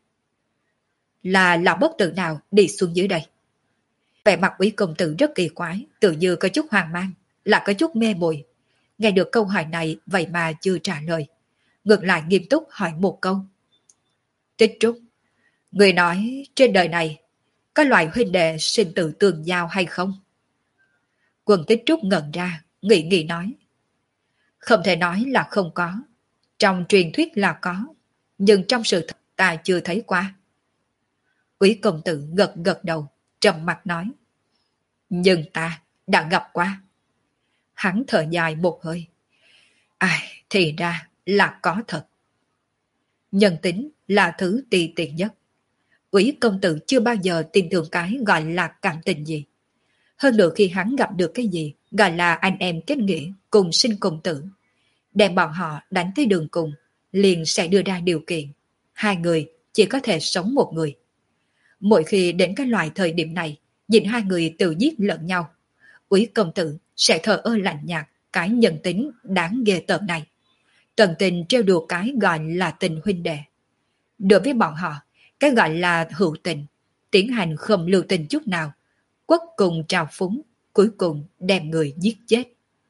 Là lão bất tử nào đi xuống dưới đây? Vẻ mặt Úy công tử rất kỳ quái, tự như có chút hoang mang, là có chút mê muội. Nghe được câu hỏi này vậy mà chưa trả lời. Ngược lại nghiêm túc hỏi một câu. Tích Trúc, người nói trên đời này có loại huynh đệ sinh tử tương giao hay không? Quân Tích Trúc ngẩn ra, nghĩ nghĩ nói. Không thể nói là không có. Trong truyền thuyết là có, nhưng trong sự thật ta chưa thấy qua. Úy công tử gật gật đầu, trầm mặt nói. Nhưng ta đã gặp qua. Hắn thở dài một hơi. Ai, thì ra là có thật. Nhân tính là thứ tì tiện nhất. Úy công tử chưa bao giờ tin tưởng cái gọi là cảm tình gì. Hơn nữa khi hắn gặp được cái gì gọi là anh em kết nghĩa cùng sinh cùng tử, đem bọn họ đánh tới đường cùng, liền sẽ đưa ra điều kiện. Hai người chỉ có thể sống một người. Mỗi khi đến cái loại thời điểm này, nhìn hai người tự giết lẫn nhau, Úy công tử sẽ thờ ơ lạnh nhạt cái nhân tính đáng ghê tởm này. Tận tình trêu đùa cái gọi là tình huynh đệ. Đối với bọn họ, cái gọi là hữu tình, tiến hành không lưu tình chút nào, quất cùng trào phúng, cuối cùng đem người giết chết.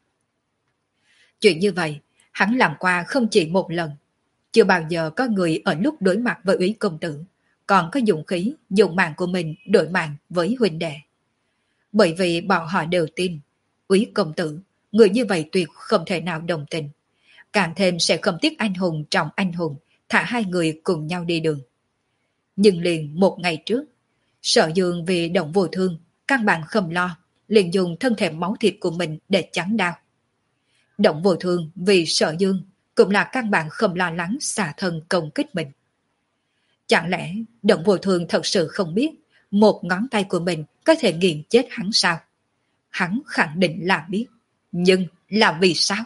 Chuyện như vậy, hắn làm qua không chỉ một lần. Chưa bao giờ có người ở lúc đối mặt với Úy công tử, còn có dụng khí, dùng mạng của mình đổi mạng với huynh đệ. Bởi vì bọn họ đều tin, Úy công tử, người như vậy tuyệt không thể nào đồng tình. Càng thêm sẽ không tiếc anh hùng trọng anh hùng, thả hai người cùng nhau đi đường. Nhưng liền một ngày trước, Sở Dương vì động vô thương, căn bản không lo, liền dùng thân thể máu thịt của mình để chắn đao. Động vô thương vì Sở Dương cũng là căn bản không lo lắng xả thân công kích mình. Chẳng lẽ Động vô thương thật sự không biết một ngón tay của mình có thể nghiền chết hắn sao? Hắn khẳng định là biết, nhưng là vì sao?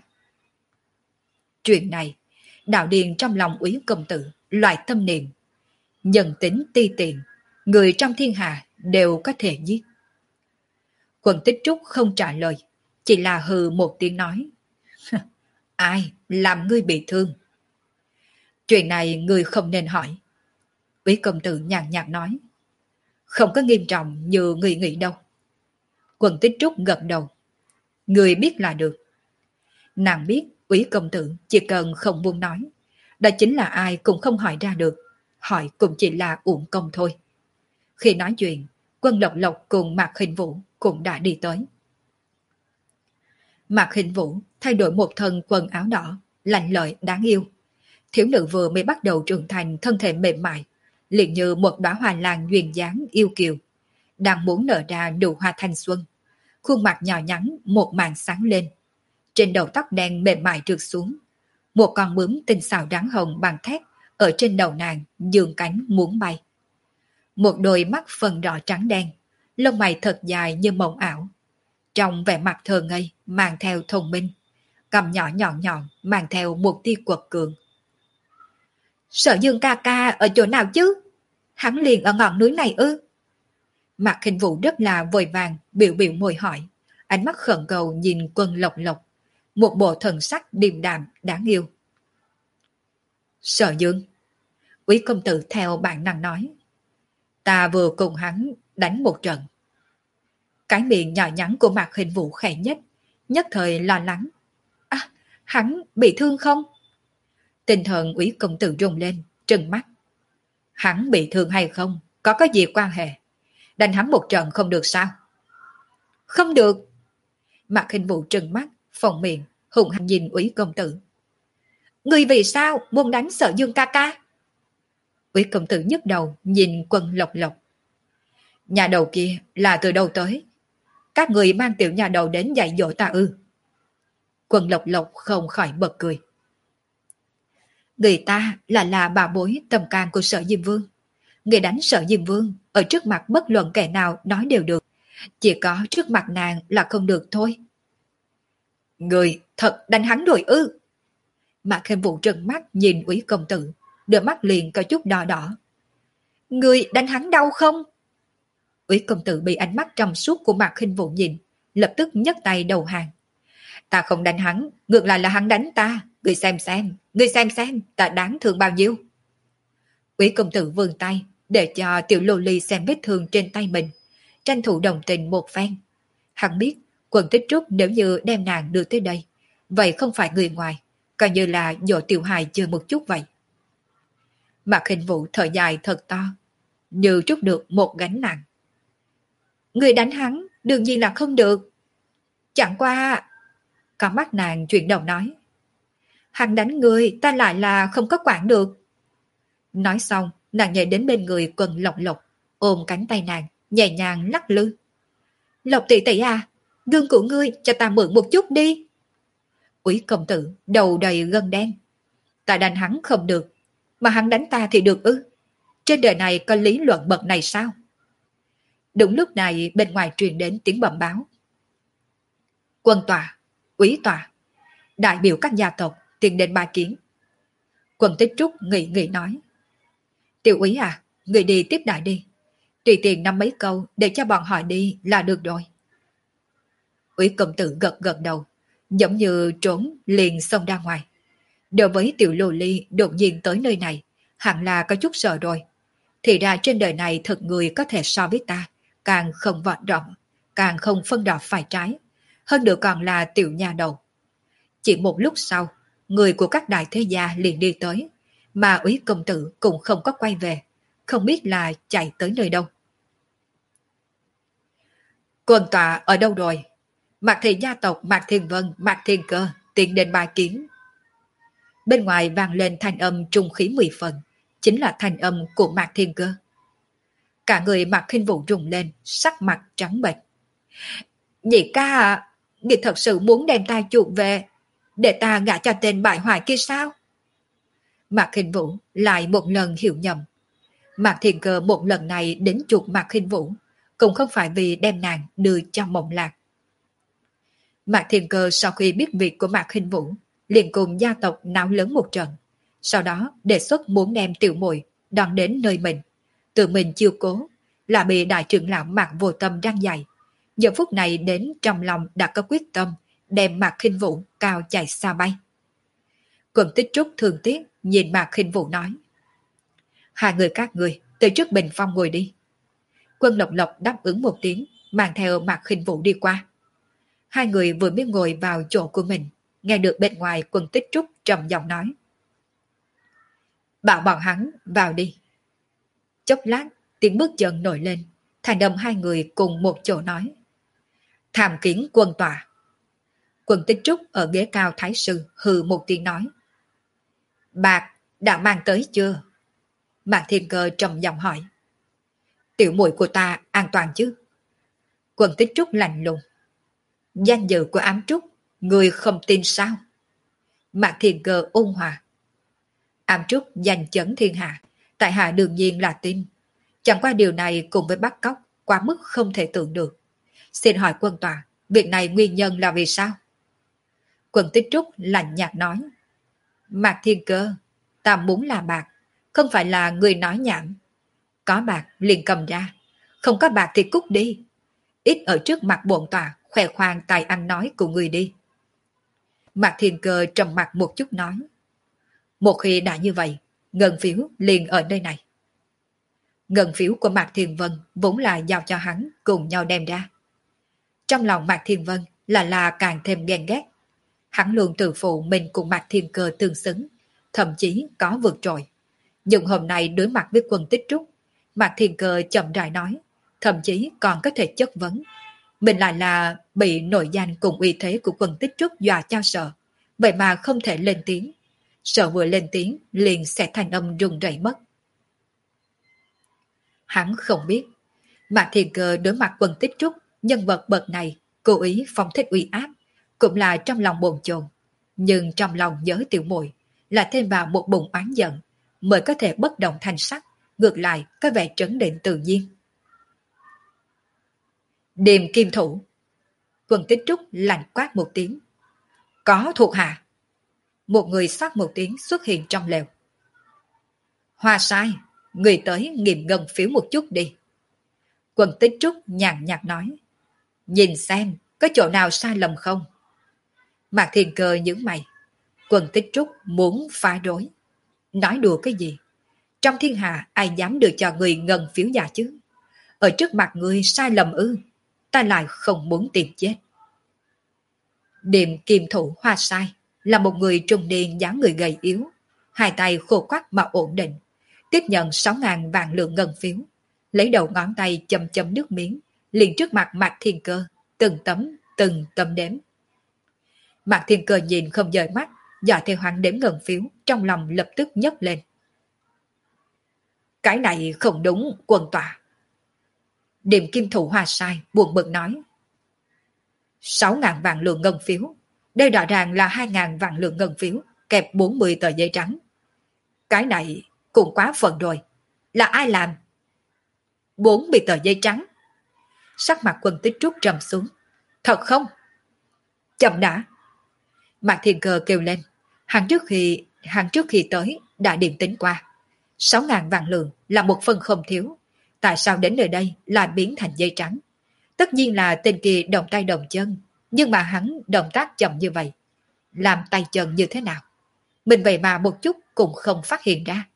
Chuyện này, đạo điền trong lòng Úy công tử, loại tâm niệm. Nhân tính ti tiện, người trong thiên hạ đều có thể giết. Quần Tích Trúc không trả lời, chỉ là hừ một tiếng nói. Ai làm ngươi bị thương? Chuyện này ngươi không nên hỏi. Úy công tử nhàn nhạt nói. Không có nghiêm trọng như ngươi nghĩ đâu. Quần Tích Trúc gật đầu. Ngươi biết là được. Nàng biết Úy công tử chỉ cần không buông nói, đó chính là ai cũng không hỏi ra được, hỏi cũng chỉ là uổng công thôi. Khi nói chuyện, Quân Lộc Lộc cùng Mạc Hình Vũ cũng đã đi tới. Mạc Hình Vũ thay đổi một thân quần áo đỏ, lạnh lợi đáng yêu. Thiếu nữ vừa mới bắt đầu trưởng thành, thân thể mềm mại, liền như một đóa hoa lan duyên dáng yêu kiều, đang muốn nở ra nụ hoa thanh xuân. Khuôn mặt nhỏ nhắn một màn sáng lên, trên đầu tóc đen mềm mại trượt xuống, một con bướm tinh xảo đáng hồng bằng thép ở trên đầu nàng dương cánh muốn bay. Một đôi mắt phần đỏ trắng đen, lông mày thật dài như mộng ảo, trong vẻ mặt thờ ngây mang theo thông minh, cằm nhỏ nhọn nhọn mang theo một tia quật cường. Sở Dương ca ca ở chỗ nào chứ? Hắn liền ở ngọn núi này ư? Mạc Hình Vũ rất là vội vàng biểu biểu môi hỏi, ánh mắt khẩn cầu nhìn Quân Lộc Lộc, một bộ thần sắc điềm đạm đáng yêu. Sở Dương, Úy công tử theo bản năng nói, ta vừa cùng hắn đánh một trận. Cái miệng nhỏ nhắn của Mạc Hình Vũ khẽ nhất, nhất thời lo lắng. À, hắn bị thương không? Tinh thần Úy công tử rung lên, trừng mắt. Hắn bị thương hay không, có có gì quan hệ? Đánh hắn một trận không được sao? Không được. Mạc Hình Vũ trừng mắt, phồng miệng, hùng hăng nhìn Úy công tử. Người vì sao muốn đánh Sở Dương ca ca? Úy công tử nhức đầu nhìn Quân Lộc Lộc. Nhà đầu kia là từ đâu tới? Các người mang tiểu nhà đầu đến dạy dỗ ta ư? Quân Lộc Lộc không khỏi bật cười. Người ta là là bà bối tầm can của Sở Diêm Vương. Người đánh Sở Diêm Vương ở trước mặt bất luận kẻ nào nói đều được, chỉ có trước mặt nàng là không được thôi. Người thật đánh hắn rồi ư? Mạc Hình Vũ trừng mắt nhìn Úy công tử, đôi mắt liền có chút đỏ đỏ. Người đánh hắn đau không? Úy công tử bị ánh mắt trong suốt của Mạc Hình Vũ nhìn, lập tức nhấc tay đầu hàng. Ta không đánh hắn, ngược lại là hắn đánh ta. Người xem xem, người xem xem, ta đáng thương bao nhiêu. Úy công tử vươn tay để cho tiểu lô ly xem vết thương trên tay mình, tranh thủ đồng tình một phen. Hắn biết Quân Tích Trúc nếu như đem nàng đưa tới đây, vậy không phải người ngoài, coi như là dỗ tiểu hài chơi một chút vậy. Mạc Hình Vũ thở dài thật to, như trút được một gánh nặng. Người đánh hắn đương nhiên là không được. Chẳng qua... Con mắt nàng chuyển đầu nói. Hắn đánh người ta lại là không có quản được. Nói xong, nàng nhảy đến bên người Quân Lộc Lộc, ôm cánh tay nàng, nhẹ nhàng lắc lư. Lộc tỷ tỷ à, gương của ngươi cho ta mượn một chút đi. Úy công tử đầu đầy gân đen. Ta đánh hắn không được, mà hắn đánh ta thì được ư? Trên đời này có lý luận bậc này sao? Đúng lúc này bên ngoài truyền đến tiếng bẩm báo. Quân tòa, úy tòa, đại biểu các gia tộc tiến đến bài kiến. Quân Tích Trúc nghĩ nghĩ nói. Tiểu úy à, người đi tiếp đại đi. Tùy tiền năm mấy câu để cho bọn họ đi là được rồi. Úy công tử gật gật đầu, giống như trốn liền xông ra ngoài. Đối với tiểu lô ly đột nhiên tới nơi này, hẳn là có chút sợ rồi. Thì ra trên đời này thật người có thể so với ta, càng không vọt rộng, càng không phân đỏ phải trái, hơn nữa còn là tiểu nhà đầu. Chỉ một lúc sau, người của các đại thế gia liền đi tới, mà úy công tử cũng không có quay về, không biết là chạy tới nơi đâu. Quân tọa ở đâu rồi? Mạc thị gia tộc Mạc Thiên Vân, Mạc Thiên Cơ tiến đến bài kiến. Bên ngoài vang lên thanh âm trung khí mười phần, chính là thanh âm của Mạc Thiên Cơ. Cả người Mạc Khinh Vũ rùng lên, sắc mặt trắng bệch. Nhị ca à, ngươi thật sự muốn đem ta chuộc về, để ta gả cho tên bại hoại kia sao? Mạc Khinh Vũ lại một lần hiểu nhầm. Mạc Thiên Cơ một lần này đến chuộc Mạc Khinh Vũ, cũng không phải vì đem nàng đưa cho Mộng Lạc. Mạc Thiên Cơ sau khi biết việc của Mạc Khinh Vũ, liền cùng gia tộc náo lớn một trận, sau đó đề xuất muốn đem tiểu muội đón đến nơi mình, tự mình chiêu cố, là bị đại trưởng lão Mạc Vô Tâm răng dạy, giờ phút này đến trong lòng đã có quyết tâm đem Mạc Khinh Vũ cao chạy xa bay. Quân Tích Trúc thương tiếc nhìn Mạc Khinh Vũ nói: hai người các người từ trước bình phong ngồi đi. Quân Lộc Lộc đáp ứng một tiếng, mang theo Mạc Khinh Vũ đi qua. Hai người vừa mới ngồi vào chỗ của mình, nghe được bên ngoài Quân Tích Trúc trầm giọng nói: bảo bọn hắn vào đi. Chốc lát, tiếng bước chân nổi lên, thành âm hai người cùng một chỗ nói: tham kiến quân tòa. Quân Tích Trúc ở ghế cao thái sư hừ một tiếng nói: bạc đã mang tới chưa? Mạc Thiên Cơ trầm giọng hỏi: tiểu muội của ta an toàn chứ? Quân Tích Trúc lạnh lùng: danh dự của Ám Trúc, người không tin sao? Mạc Thiên Cơ ôn hòa: Ám Trúc danh chấn thiên hạ, tại hạ đương nhiên là tin. Chẳng qua điều này cùng với bắt cóc quá mức không thể tưởng được. Xin hỏi quân tòa, việc này nguyên nhân là vì sao? Quân Tích Trúc lạnh nhạt nói: Mạc Thiên Cơ, ta muốn là bạc, không phải là người nói nhảm. Có bạc liền cầm ra, không có bạc thì cút đi. Ít ở trước mặt bổn tòa khoe khoang tài ăn nói của người đi. Mạc Thiên Cơ trầm mặt một chút nói: một khi đã như vậy, ngân phiếu liền ở nơi này. Ngân phiếu của Mạc Thiên Vân vốn là giao cho hắn cùng nhau đem ra. Trong lòng Mạc Thiên Vân là là càng thêm ghen ghét. Hắn luôn tự phụ mình cùng Mạc Thiên Cơ tương xứng, thậm chí có vượt trội. Nhưng hôm nay đối mặt với Quân Tích Trúc, Mạc Thiên Cơ chậm rãi nói, thậm chí còn có thể chất vấn. Mình lại là bị nội danh cùng uy thế của Quân Tích Trúc dọa cho sợ, vậy mà không thể lên tiếng. Sợ vừa lên tiếng liền sẽ thành âm run rẩy mất. Hắn không biết, Mạc Thiên Cơ đối mặt Quân Tích Trúc, nhân vật bậc này, cố ý phong thích uy áp, cũng là trong lòng bồn chồn. Nhưng trong lòng nhớ tiểu muội là thêm vào một bụng oán giận, mới có thể bất động thanh sắc, ngược lại có vẻ trấn định tự nhiên. Điềm kim thủ. Quân Tích Trúc lạnh quát một tiếng. Có thuộc hạ. Một người xoát một tiếng xuất hiện trong lều. Hoa sai, người tới nghiệm ngân phiếu một chút đi. Quân Tích Trúc nhàn nhạt nói. Nhìn xem, có chỗ nào sai lầm không? Mạc Thiên Cơ nhướng mày. Quân Tích Trúc muốn phá rối. Nói đùa cái gì? Trong thiên hạ ai dám đưa cho người ngân phiếu giả chứ? Ở trước mặt người sai lầm ư? Ta lại không muốn tìm chết. Điềm kim thủ Hoa sai là một người trung niên dáng người gầy yếu, hai tay khô quắt mà ổn định, tiếp nhận sáu ngàn vạn lượng ngân phiếu, lấy đầu ngón tay chầm chầm nước miếng, liền trước mặt Mạc Thiên Cơ, từng tấm, từng tấm đếm. Mạc Thiên Cơ nhìn không rời mắt, dõi theo hắn đếm ngân phiếu, trong lòng lập tức nhấc lên. Cái này không đúng, quân tòa. Điềm kim thủ Hoa sai buồn bực nói. Sáu ngàn vạn lượng ngân phiếu, đây rõ ràng là hai ngàn vạn lượng ngân phiếu, kẹp bốn mươi tờ giấy trắng. Cái này cũng quá phần rồi. Là ai làm? bốn mươi tờ giấy trắng. Sắc mặt Quân Tích Trúc trầm xuống. Thật không? Chậm đã. Mạc Thiên Cơ kêu lên. Hắn trước khi, hắn trước khi tới đã điểm tính qua. Sáu ngàn vạn lượng là một phần không thiếu. Tại sao đến nơi đây lại biến thành dây trắng? Tất nhiên là tên kia động tay động chân, nhưng mà hắn động tác chậm như vậy. Làm tay chân như thế nào? Mình vậy mà một chút cũng không phát hiện ra.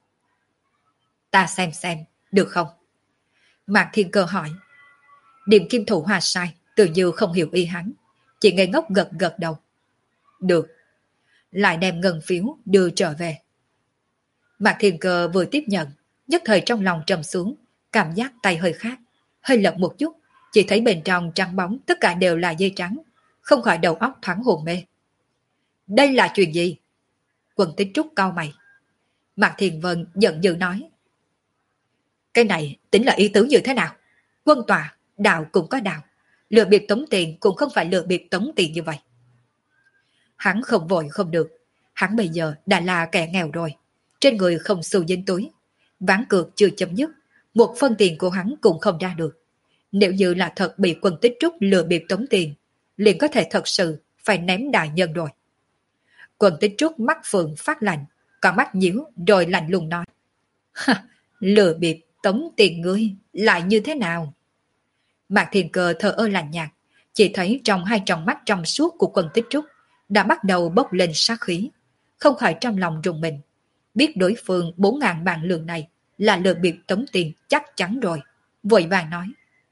Ta xem xem, được không? Mạc Thiên Cơ hỏi. Điềm kim thủ Hoa sai, tự như không hiểu ý hắn. Chỉ ngây ngốc gật gật đầu. Được. Lại đem ngân phiếu đưa trở về. Mạc Thiên Cơ vừa tiếp nhận, nhất thời trong lòng trầm xuống, cảm giác tay hơi khác, hơi lật một chút, chỉ thấy bên trong trắng bóng tất cả đều là dây trắng, không khỏi đầu óc thoáng hồn mê. Đây là chuyện gì? Quân Tích Trúc cau mày. Mạc Thiên Vân giận dữ nói. Cái này tính là ý tứ như thế nào? Quân tòa, đạo cũng có đạo, lừa bịp tống tiền cũng không phải lừa bịp tống tiền như vậy. Hắn không vội không được, hắn bây giờ đã là kẻ nghèo rồi, trên người không xu dính túi, ván cược chưa chấm dứt, một phân tiền của hắn cũng không ra được. Nếu như là thật bị Quân Tích Trúc lừa bịp tống tiền, liền có thể thật sự phải ném đại nhân rồi. Quân Tích Trúc mắt phượng phát lạnh, còn mắt nhíu rồi lạnh lùng nói. Lừa bịp tống tiền ngươi lại như thế nào? Mạc Thiên Cơ thờ ơ lạnh nhạt, chỉ thấy trong hai tròng mắt trong suốt của Quân Tích Trúc đã bắt đầu bốc lên sát khí, không khỏi trong lòng rùng mình. Biết đối phương bốn ngàn vạn lượng này là lừa bịp tống tiền chắc chắn rồi, vội vàng nói.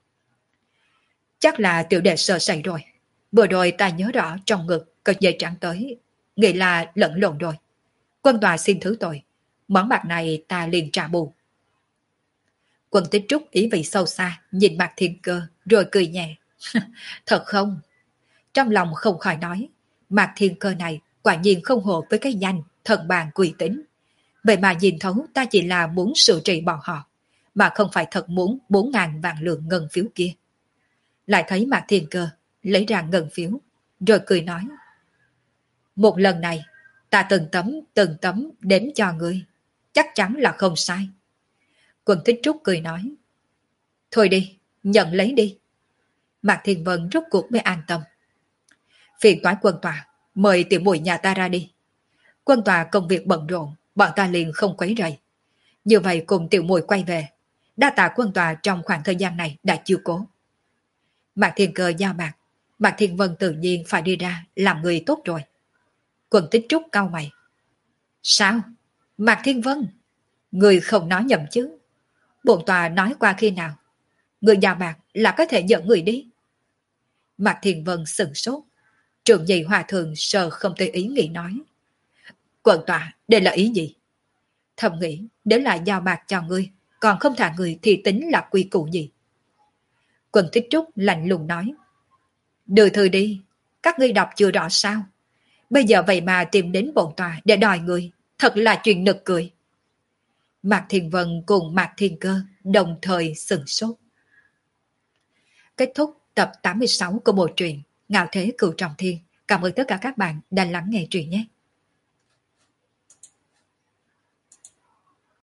Chắc là tiểu đệ sợ sẩy rồi, vừa rồi ta nhớ rõ trong ngực có dây trắng tới, nghĩ là lẫn lộn rồi. Quân tòa xin thứ tội, món bạc này ta liền trả bù. Quân Tích Trúc ý vị sâu xa nhìn Mạc Thiên Cơ rồi cười nhẹ. Thật không? Trong lòng không khỏi nói, Mạc Thiên Cơ này quả nhiên không hộ với cái danh thần bàn quỷ tính. Vậy mà nhìn thấu ta chỉ là muốn xử trị bọn họ, mà không phải thật muốn bốn ngàn vạn lượng ngân phiếu kia. Lại thấy Mạc Thiên Cơ lấy ra ngân phiếu, rồi cười nói. Một lần này, ta từng tấm từng tấm đếm cho ngươi, chắc chắn là không sai. Quân Tích Trúc cười nói. Thôi đi, nhận lấy đi. Mạc Thiên Vân rốt cuộc mới an tâm. Phiền toái quân tòa, mời tiểu muội nhà ta ra đi. Quân tòa công việc bận rộn, bọn ta liền không quấy rầy. Như vậy cùng tiểu muội quay về, đa tạ quân tòa trong khoảng thời gian này đã chiêu cố. Mạc Thiên Cơ giao bạc, Mạc Thiên Vân tự nhiên phải đi ra làm người tốt rồi. Quân Tích Trúc cau mày. Sao? Mạc Thiên Vân? Người không nói nhầm chứ? Bổn tòa nói qua khi nào? Người giao bạc là có thể dẫn người đi. Mạc Thiên Vân sừng sốt. Trưởng nhị hòa thượng sờ không tùy ý nghĩ nói. Quận tòa, đây là ý gì? Thầm nghĩ, nếu là giao bạc cho ngươi, còn không thả người thì tính là quy củ gì? Quân Tích Trúc lạnh lùng nói. Đưa thư đi, các ngươi đọc chưa rõ sao? Bây giờ vậy mà tìm đến bổn tòa để đòi người, thật là chuyện nực cười. Mạc Thiên Vân cùng Mạc Thiên Cơ đồng thời sừng sốt. Kết thúc tập tám mươi sáu của bộ truyện Ngạo Thế Cửu Trọng Thiên. Cảm ơn tất cả các bạn đã lắng nghe truyện nhé.